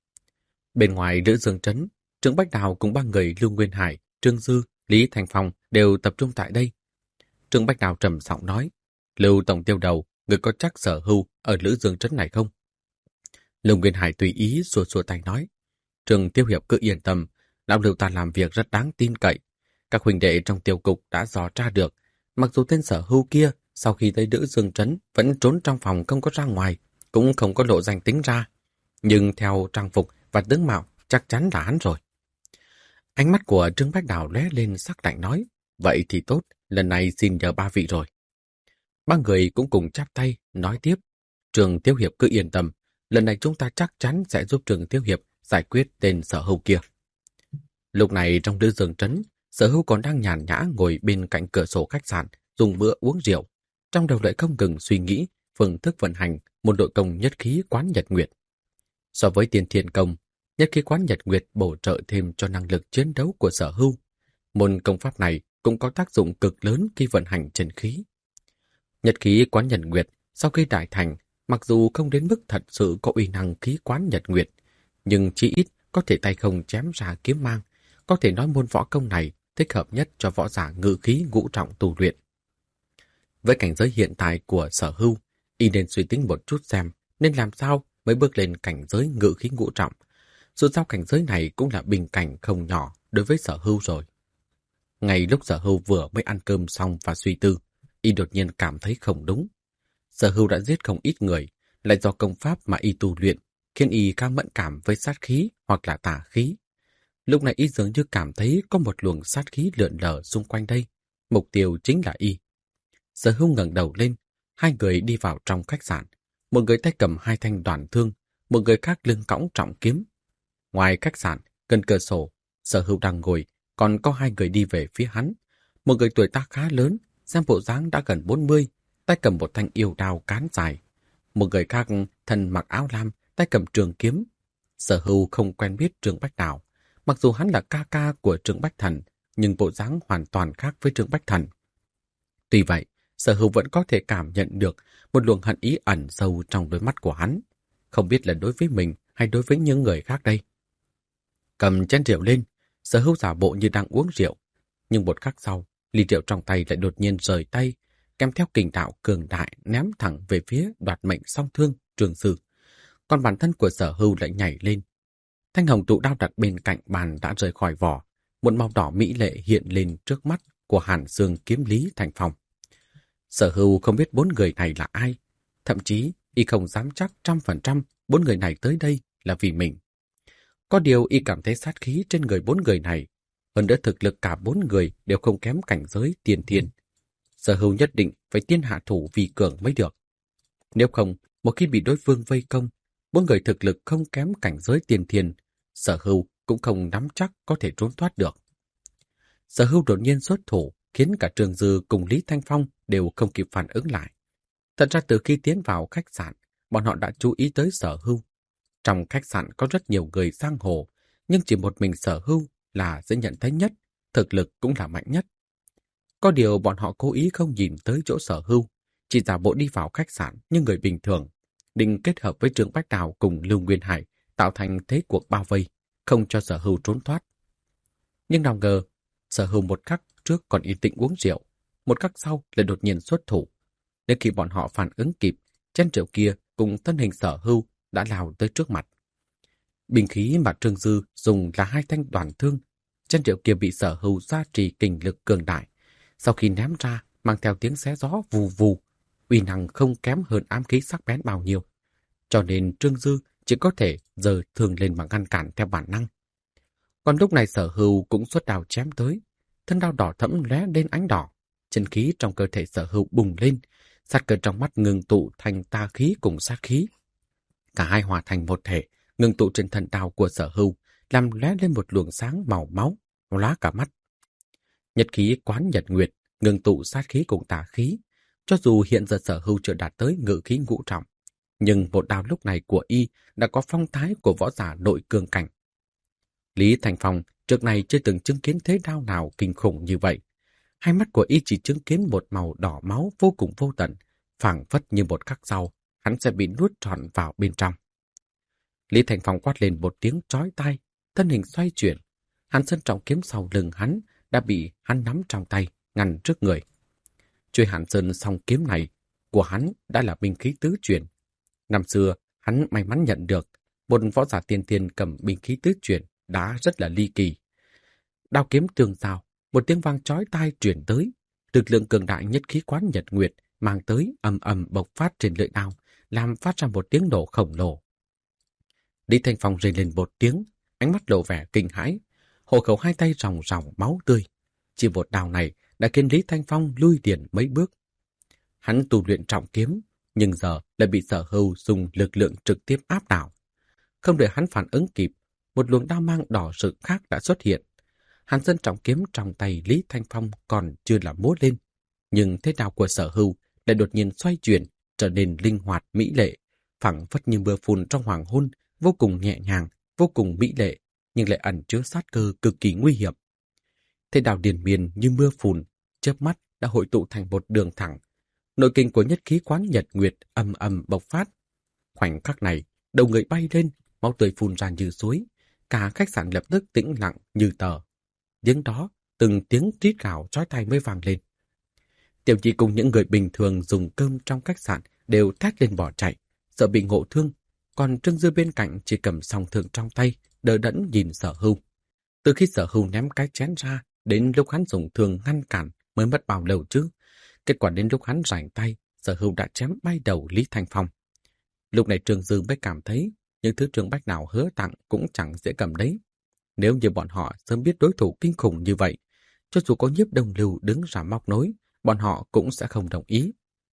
Bên ngoài Lữ Dương Trấn, Trương Bách Đào cùng 3 người Lưu Nguyên Hải, Trương Dư, Lý Thành Phong đều tập trung tại đây. Trương Bách Đào trầm giọng nói, Lưu Tổng Tiêu Đầu, người có chắc Sở Hưu ở Lữ Dương Trấn này không? Lưu Nguyên Hải tùy ý xua xua tay nói, Trương Tiêu Hiệp cứ yên tâm, lão Lưu ta làm việc rất đáng tin cậy. Các huynh đệ trong tiêu cục đã dò tra được, mặc dù tên Sở Hưu kia sau khi tới Lữ Dương Trấn vẫn trốn trong phòng không có ra ngoài, cũng không có lộ danh tính ra. Nhưng theo trang phục và tướng mạo chắc chắn là hắn rồi. Ánh mắt của Trương Bách Đào lóe lên sắc lạnh nói, vậy thì tốt, lần này xin nhờ 3 vị rồi. 3 người cũng cùng chắp tay, nói tiếp, Trương Tiêu Hiệp cứ yên tâm, lần này chúng ta chắc chắn sẽ giúp Trương Tiêu Hiệp giải quyết tên Sở Hưu kia. Lúc này trong Lữ Dương Trấn, Sở Hưu còn đang nhàn nhã ngồi bên cạnh cửa sổ khách sạn, dùng bữa uống rượu. Trong đầu lại không ngừng suy nghĩ phương thức vận hành một đội công nhất khí quán Nhật Nguyệt. So với Tiên Thiên Công, nhất khí quán Nhật Nguyệt bổ trợ thêm cho năng lực chiến đấu của Sở Hưu. Môn công pháp này cũng có tác dụng cực lớn khi vận hành chân khí. Nhật khí quán Nhật Nguyệt sau khi đại thành, mặc dù không đến mức thật sự có uy năng khí quán Nhật Nguyệt, nhưng chỉ ít có thể tay không chém ra kiếm mang, có thể nói môn võ công này thích hợp nhất cho võ giả ngự khí ngũ trọng tu luyện. Với cảnh giới hiện tại của Sở Hưu, y nên suy tính một chút xem nên làm sao mới bước lên cảnh giới ngự khí ngũ trọng. Dù sao cảnh giới này cũng là bình cảnh không nhỏ đối với Sở Hưu rồi. Ngay lúc Sở Hưu vừa mới ăn cơm xong và suy tư, y đột nhiên cảm thấy không đúng. Sở Hưu đã giết không ít người, lại do công pháp mà y tu luyện, khiến y khá mẫn cảm với sát khí hoặc là tà khí. Lúc này y dường như cảm thấy có một luồng sát khí lượn lờ xung quanh đây. Mục tiêu chính là y. Sở Hưu ngẩng đầu lên, 2 người đi vào trong khách sạn. Một người tay cầm 2 thanh đoản thương, một người khác lưng cõng trọng kiếm. Ngoài khách sạn, gần cửa sổ, Sở Hưu đang ngồi, còn có 2 người đi về phía hắn. Một người tuổi tác khá lớn, xem bộ dáng đã gần 40, tay cầm một thanh yêu đao cán dài. Một người khác thân mặc áo lam, tay cầm trường kiếm. Sở Hưu không quen biết Trương Bách Đào. Mặc dù hắn là ca ca của Trương Bách Thần, nhưng bộ dáng hoàn toàn khác với Trương Bách Thần. Tuy vậy, Sở Hưu vẫn có thể cảm nhận được một luồng hận ý ẩn sâu trong đôi mắt của hắn. Không biết là đối với mình hay đối với những người khác đây. Cầm chén rượu lên, Sở Hưu giả bộ như đang uống rượu. Nhưng một khắc sau, ly rượu trong tay lại đột nhiên rời tay, kèm theo kình đạo cường đại ném thẳng về phía đoạt mệnh song thương Trương Sư. Còn bản thân của Sở Hưu lại nhảy lên. Thanh hồng tụ đao đặt bên cạnh bàn đã rời khỏi vỏ, một màu đỏ mỹ lệ hiện lên trước mắt của Hàn Xương kiếm Lý Thành Phong. Sở Hưu không biết 4 người này là ai, thậm chí y không dám chắc 100% 4 người này tới đây là vì mình. Có điều y cảm thấy sát khí trên người 4 người này, hơn nữa thực lực cả 4 người đều không kém cảnh giới tiên thiên. Sở Hưu nhất định phải tiên hạ thủ vì cường mới được. Nếu không, một khi bị đối phương vây công, 4 người thực lực không kém cảnh giới tiên thiên, Sở Hưu cũng không nắm chắc có thể trốn thoát được. Sở Hưu đột nhiên xuất thủ, khiến cả Trương Dư cùng Lý Thanh Phong đều không kịp phản ứng lại. Thật ra từ khi tiến vào khách sạn, bọn họ đã chú ý tới Sở Hưu. Trong khách sạn có rất nhiều người giang hồ, nhưng chỉ một mình Sở Hưu là dễ nhận thấy nhất, thực lực cũng là mạnh nhất. Có điều bọn họ cố ý không nhìn tới chỗ Sở Hưu, chỉ giả bộ đi vào khách sạn như người bình thường, định kết hợp với Trương Bách Đào cùng Lưu Nguyên Hải tạo thành thế cuộc bao vây, không cho Sở Hưu trốn thoát. Nhưng nào ngờ, Sở Hưu một khắc trước còn yên tĩnh uống rượu, một khắc sau lại đột nhiên xuất thủ. Đến khi bọn họ phản ứng kịp, chén rượu kia cùng thân hình Sở Hưu đã lao tới trước mặt. Binh khí mà Trương Dư dùng là 2 thanh đoàn thương. Chén rượu kia bị Sở Hưu gia trì kình lực cường đại. Sau khi ném ra, mang theo tiếng xé gió vù vù, uy năng không kém hơn ám khí sắc bén bao nhiêu. Cho nên Trương Dư chỉ có thể giơ thương lên mà ngăn cản theo bản năng. Còn lúc này Sở Hưu cũng xuất đao chém tới. Thân đao đỏ thẫm lóe lên ánh đỏ. Chân khí trong cơ thể Sở Hưu bùng lên, sát cơ trong mắt ngừng tụ thành tà khí cùng sát khí. Cả hai hòa thành một thể, ngừng tụ trên thân đao của Sở Hưu, làm lóe lên một luồng sáng màu máu, lóa cả mắt. Nhật khí quán nhật nguyệt, ngừng tụ sát khí cùng tà khí. Cho dù hiện giờ Sở Hưu chưa đạt tới ngự khí ngũ trọng, nhưng một đao lúc này của y đã có phong thái của võ giả nội cường cảnh. Lý Thành Phong trước này chưa từng chứng kiến thế đao nào kinh khủng như vậy. Hai mắt của y chỉ chứng kiến một màu đỏ máu vô cùng vô tận, phảng phất như một khắc sau, hắn sẽ bị nuốt trọn vào bên trong. Lý Thành Phong quát lên một tiếng chói tai, thân hình xoay chuyển. Hàn Sơn trọng kiếm sau lưng hắn đã bị hắn nắm trong tay, ngăn trước người. Chuôi Hàn Sơn song kiếm này của hắn đã là binh khí tứ truyền. Năm xưa, hắn may mắn nhận được một võ giả tiên tiên cầm binh khí tứ truyền đã rất là ly kỳ. Đao kiếm tương giao, một tiếng vang chói tai truyền tới, lực lượng cường đại nhất khí quán nhật nguyệt mang tới ầm ầm bộc phát trên lưỡi đao, làm phát ra một tiếng nổ khổng lồ. Lý Thanh Phong rên lên một tiếng, ánh mắt lộ vẻ kinh hãi, hộ khẩu hai tay ròng ròng máu tươi. Chỉ một đao này đã khiến Lý Thanh Phong lui liền mấy bước. Hắn tu luyện trọng kiếm, nhưng giờ lại bị Sở Hưu dùng lực lượng trực tiếp áp đảo. Không đợi hắn phản ứng kịp, một luồng đao mang đỏ rực khác đã xuất hiện. Hàn Sơn trọng kiếm trong tay Lý Thanh Phong còn chưa là múa lên, nhưng thế đao của Sở Hưu lại đột nhiên xoay chuyển, trở nên linh hoạt mỹ lệ, phảng phất như mưa phùn trong hoàng hôn, vô cùng nhẹ nhàng, vô cùng mỹ lệ, nhưng lại ẩn chứa sát cơ cực kỳ nguy hiểm. Thế đao điền miên như mưa phùn, chớp mắt đã hội tụ thành một đường thẳng. Nội kình của nhất khí quán nhật nguyệt ầm ầm bộc phát. Khoảnh khắc này, đầu người bay lên, máu tươi phun ra như suối, cả khách sạn lập tức tĩnh lặng như tờ. Tiếng đó, từng tiếng rít gào chói tai mới vang lên. Tiểu Nhi cùng những người bình thường dùng cơm trong khách sạn đều thét lên bỏ chạy, sợ bị ngộ thương. Còn Trương Dư bên cạnh chỉ cầm song thương trong tay, đờ đẫn nhìn Sở Hưu. Từ khi Sở Hưu ném cái chén ra, đến lúc hắn dùng thương ngăn cản mới mất bao lâu chứ. Kết quả đến lúc hắn rảnh tay, Sở Hưu đã chém bay đầu Lý Thanh Phong. Lúc này Trương Dư mới cảm thấy những thứ Trương Bách nào hứa tặng cũng chẳng dễ cầm đấy. Nếu như bọn họ sớm biết đối thủ kinh khủng như vậy, cho dù có Nhiếp Đông Lưu đứng ra móc nối, bọn họ cũng sẽ không đồng ý.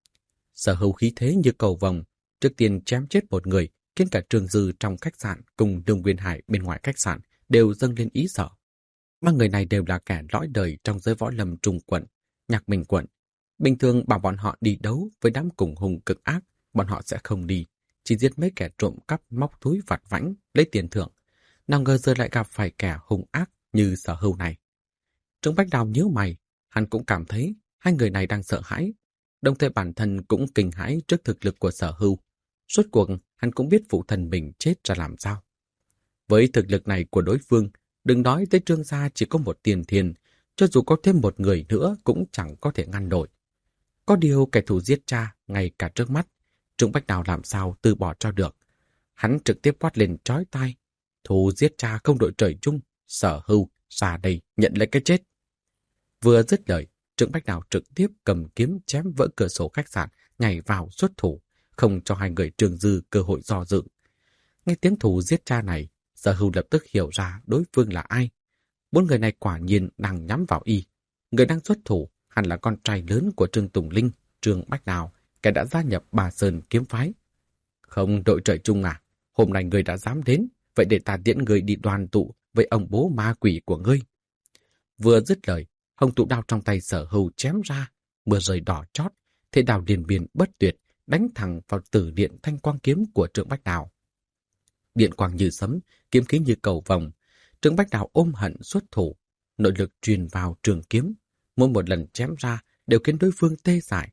Sở Hưu khí thế như cầu vồng, trước tiên chém chết một người, khiến cả Trương Dư trong khách sạn cùng Đường Nguyên Hải bên ngoài khách sạn đều dâng lên ý sợ. Ba người này đều là kẻ lõi đời trong giới võ lâm Trung quận, Nhạc Minh quận. Bình thường bảo bọn họ đi đấu với đám cùng hùng cực ác, bọn họ sẽ không đi, chỉ giết mấy kẻ trộm cắp móc túi vặt vãnh, lấy tiền thưởng. Nào ngờ giờ lại gặp phải kẻ hung ác như Sở Hưu này. Trương Bách Đào nhíu mày, hắn cũng cảm thấy hai người này đang sợ hãi, đồng thời bản thân cũng kinh hãi trước thực lực của Sở Hưu. Rốt cuộc, hắn cũng biết phụ thân mình chết ra làm sao. Với thực lực này của đối phương, đừng nói tới Trương gia chỉ có một tiền thiền, cho dù có thêm một người nữa cũng chẳng có thể ngăn nổi. Có điều kẻ thù giết cha ngay cả trước mắt, Trương Bách Đào làm sao từ bỏ cho được. Hắn trực tiếp quát lên chói tai, thù giết cha không đội trời chung, Sở Hưu ra đây nhận lấy cái chết. Vừa dứt lời, Trương Bách Đào trực tiếp cầm kiếm chém vỡ cửa sổ khách sạn, nhảy vào xuất thủ, không cho hai người Trương Dư cơ hội do dự. Nghe tiếng thù giết cha này, Sở Hưu lập tức hiểu ra đối phương là ai. Bốn người này quả nhiên đang nhắm vào y. Người đang xuất thủ hẳn là con trai lớn của Trương Tùng Linh, Trương Bách Đào, kẻ đã gia nhập Bà Sơn kiếm phái. Không đội trời chung à? Hôm nay người đã dám đến, vậy để ta tiễn người đi đoàn tụ với ông bố ma quỷ của ngươi. Vừa dứt lời, hồng tụ đao trong tay Sở Hưu chém ra, mưa rơi đỏ chót, thế đao điền biên bất tuyệt, đánh thẳng vào tử điện thanh quang kiếm của Trương Bách Đào. Điện quang như sấm, kiếm khí như cầu vồng. Trương Bách Đào ôm hận xuất thủ, nội lực truyền vào trường kiếm. Mỗi một lần chém ra đều khiến đối phương tê dại.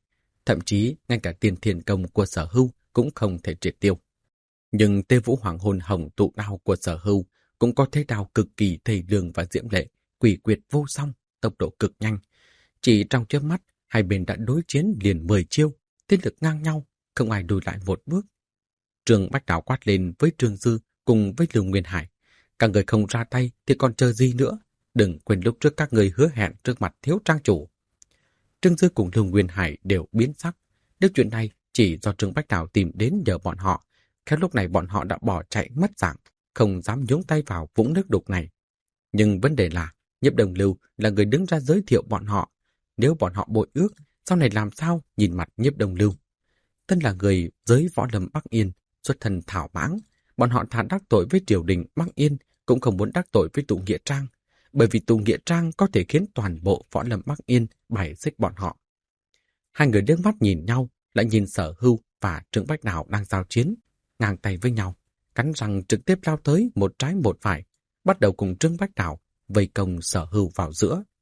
Thậm chí ngay cả tiền thiền công của Sở Hưu cũng không thể triệt tiêu. Nhưng Tê Vũ Hoàng Hôn Hồng tụ đao của Sở Hưu cũng có thế đao cực kỳ thầy lương và diễm lệ, quỷ quyệt vô song, tốc độ cực nhanh. Chỉ trong chớp mắt, hai bên đã đối chiến liền 10 chiêu, thế lực ngang nhau, không ai lùi lại một bước. Trương Bách Đào quát lên với Trương Dư cùng với Lưu Nguyên Hải. Các người không ra tay thì còn chờ gì nữa? Đừng quên lúc trước các người hứa hẹn trước mặt thiếu trang chủ. Trương Dư cùng Lưu Nguyên Hải đều biến sắc. Nếu chuyện này chỉ do Trương Bách Đào tìm đến nhờ bọn họ, khéo lúc này bọn họ đã bỏ chạy mất dạng, không dám nhúng tay vào vũng nước đục này. Nhưng vấn đề là, Nhiếp Đồng Lưu là người đứng ra giới thiệu bọn họ. Nếu bọn họ bội ước, sau này làm sao nhìn mặt Nhiếp Đồng Lưu? Tân là người giới võ lâm Bắc Yên, xuất thân thảo mãng, bọn họ thà đắc tội với triều đình Bắc Yên cũng không muốn đắc tội với Tụ Nghĩa Trang, bởi vì Tụ Nghĩa Trang có thể khiến toàn bộ võ lâm Bắc Yên bài xích bọn họ. Hai người liếc mắt nhìn nhau, lại nhìn Sở Hưu và Trương Bách Đào đang giao chiến, ngang tay với nhau, cắn răng trực tiếp lao tới một trái một phải, bắt đầu cùng Trương Bách Đào vây công Sở Hưu vào giữa.